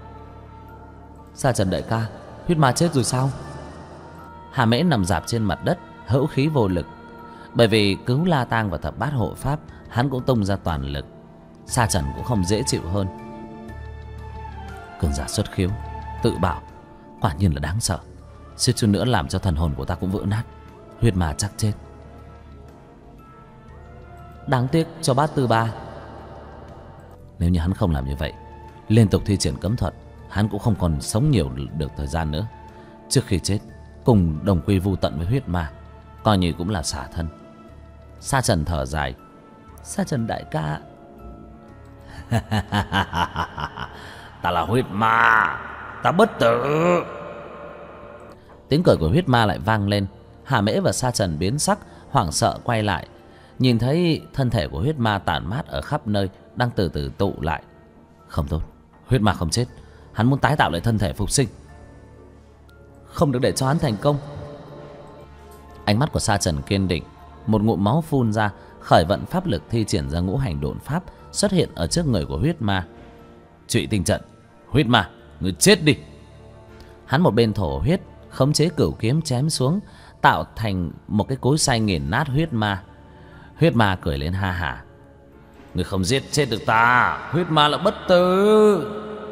A: Sa Trần đại ca, huyết ma chết rồi sao? Hà Mễ nằm rạp trên mặt đất, hữu khí vô lực. Bởi vì cứu La Tang và thập bát hộ pháp, hắn cũng tung ra toàn lực. Sa Trần cũng không dễ chịu hơn. Cường giả xuất khiếu, tự bạo, quả nhiên là đáng sợ. Suýt chút nữa làm cho thần hồn của ta cũng vỡ nát. Huyết ma chắc chết. Đáng tiếc cho Bát Tư Ba. Nếu như hắn không làm như vậy, liên tục thi triển cấm thuật, hắn cũng không còn sống nhiều được thời gian nữa. Trước khi chết, cùng đồng quy vu tận với huyết ma, coi như cũng là xả thân. Sa Trần thở dài. Sa Trần đại ca.
B: Ta là huyết ma, ta bất tử.
A: Tiếng cười của huyết ma lại vang lên. Hà Mễ và Sa Trần biến sắc, hoảng sợ quay lại, nhìn thấy thân thể của huyết ma tản mát ở khắp nơi, đang từ từ tụ lại. Không tốt, huyết ma không chết, hắn muốn tái tạo lại thân thể phục sinh. Không được để cho hắn thành công. Ánh mắt của Sa Trần kiên định. Một ngụm máu phun ra, khởi vận pháp lực thi triển ra ngũ hành độn pháp, xuất hiện ở trước người của huyết ma. Trụy tinh trận. Huyết ma, người chết đi. Hắn một bên thổ huyết, khống chế cửu kiếm chém xuống, tạo thành một cái cối xay nghiền nát huyết ma. Huyết ma cười lên ha hả.
B: Người không giết chết được ta, huyết ma là bất tử.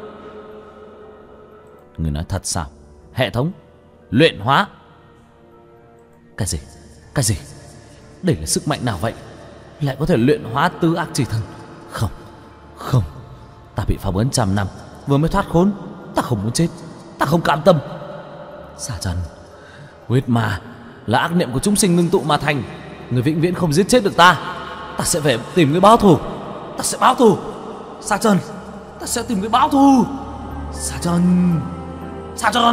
A: Người nói thật sao? Hệ thống luyện hóa. Cái gì? Đây là sức mạnh nào vậy? Lại có thể luyện hóa tứ ác chỉ thần, Không, không, ta bị phong ấn 100 năm, vừa mới thoát khốn. Ta không muốn chết, ta không cam tâm. Sa Trần, huyết ma là ác niệm của chúng sinh ngưng tụ mà thành. Người vĩnh viễn không giết chết được ta. Ta sẽ về tìm người báo thù. Ta sẽ báo thù. Sa Trần, ta sẽ tìm người báo thù. Sa Trần, Sa Trần.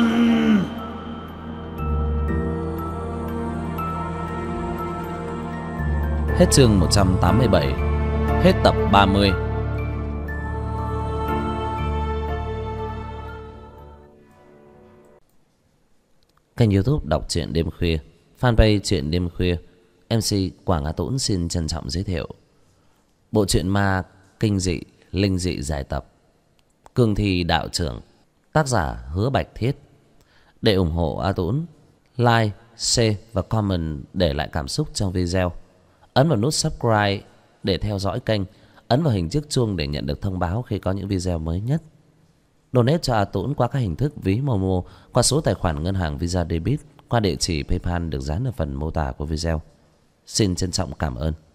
A: Hết chương 187. Hết tập 30. Kênh YouTube đọc truyện đêm khuya, fanpage truyện đêm khuya, MC Quảng Á Tũng xin trân trọng giới thiệu bộ truyện ma kinh dị, linh dị giải tập Cương Thi Đạo Trưởng, tác giả Hứa Bạch Thiết. Để ủng hộ A Tũng, like, share và comment để lại cảm xúc trong video. Ấn vào nút subscribe để theo dõi kênh. Ấn vào hình chiếc chuông để nhận được thông báo khi có những video mới nhất. Donate cho A Tũng qua các hình thức ví Momo, qua số tài khoản ngân hàng Visa Debit, qua địa chỉ PayPal được dán ở phần mô tả của video. Xin trân trọng cảm ơn.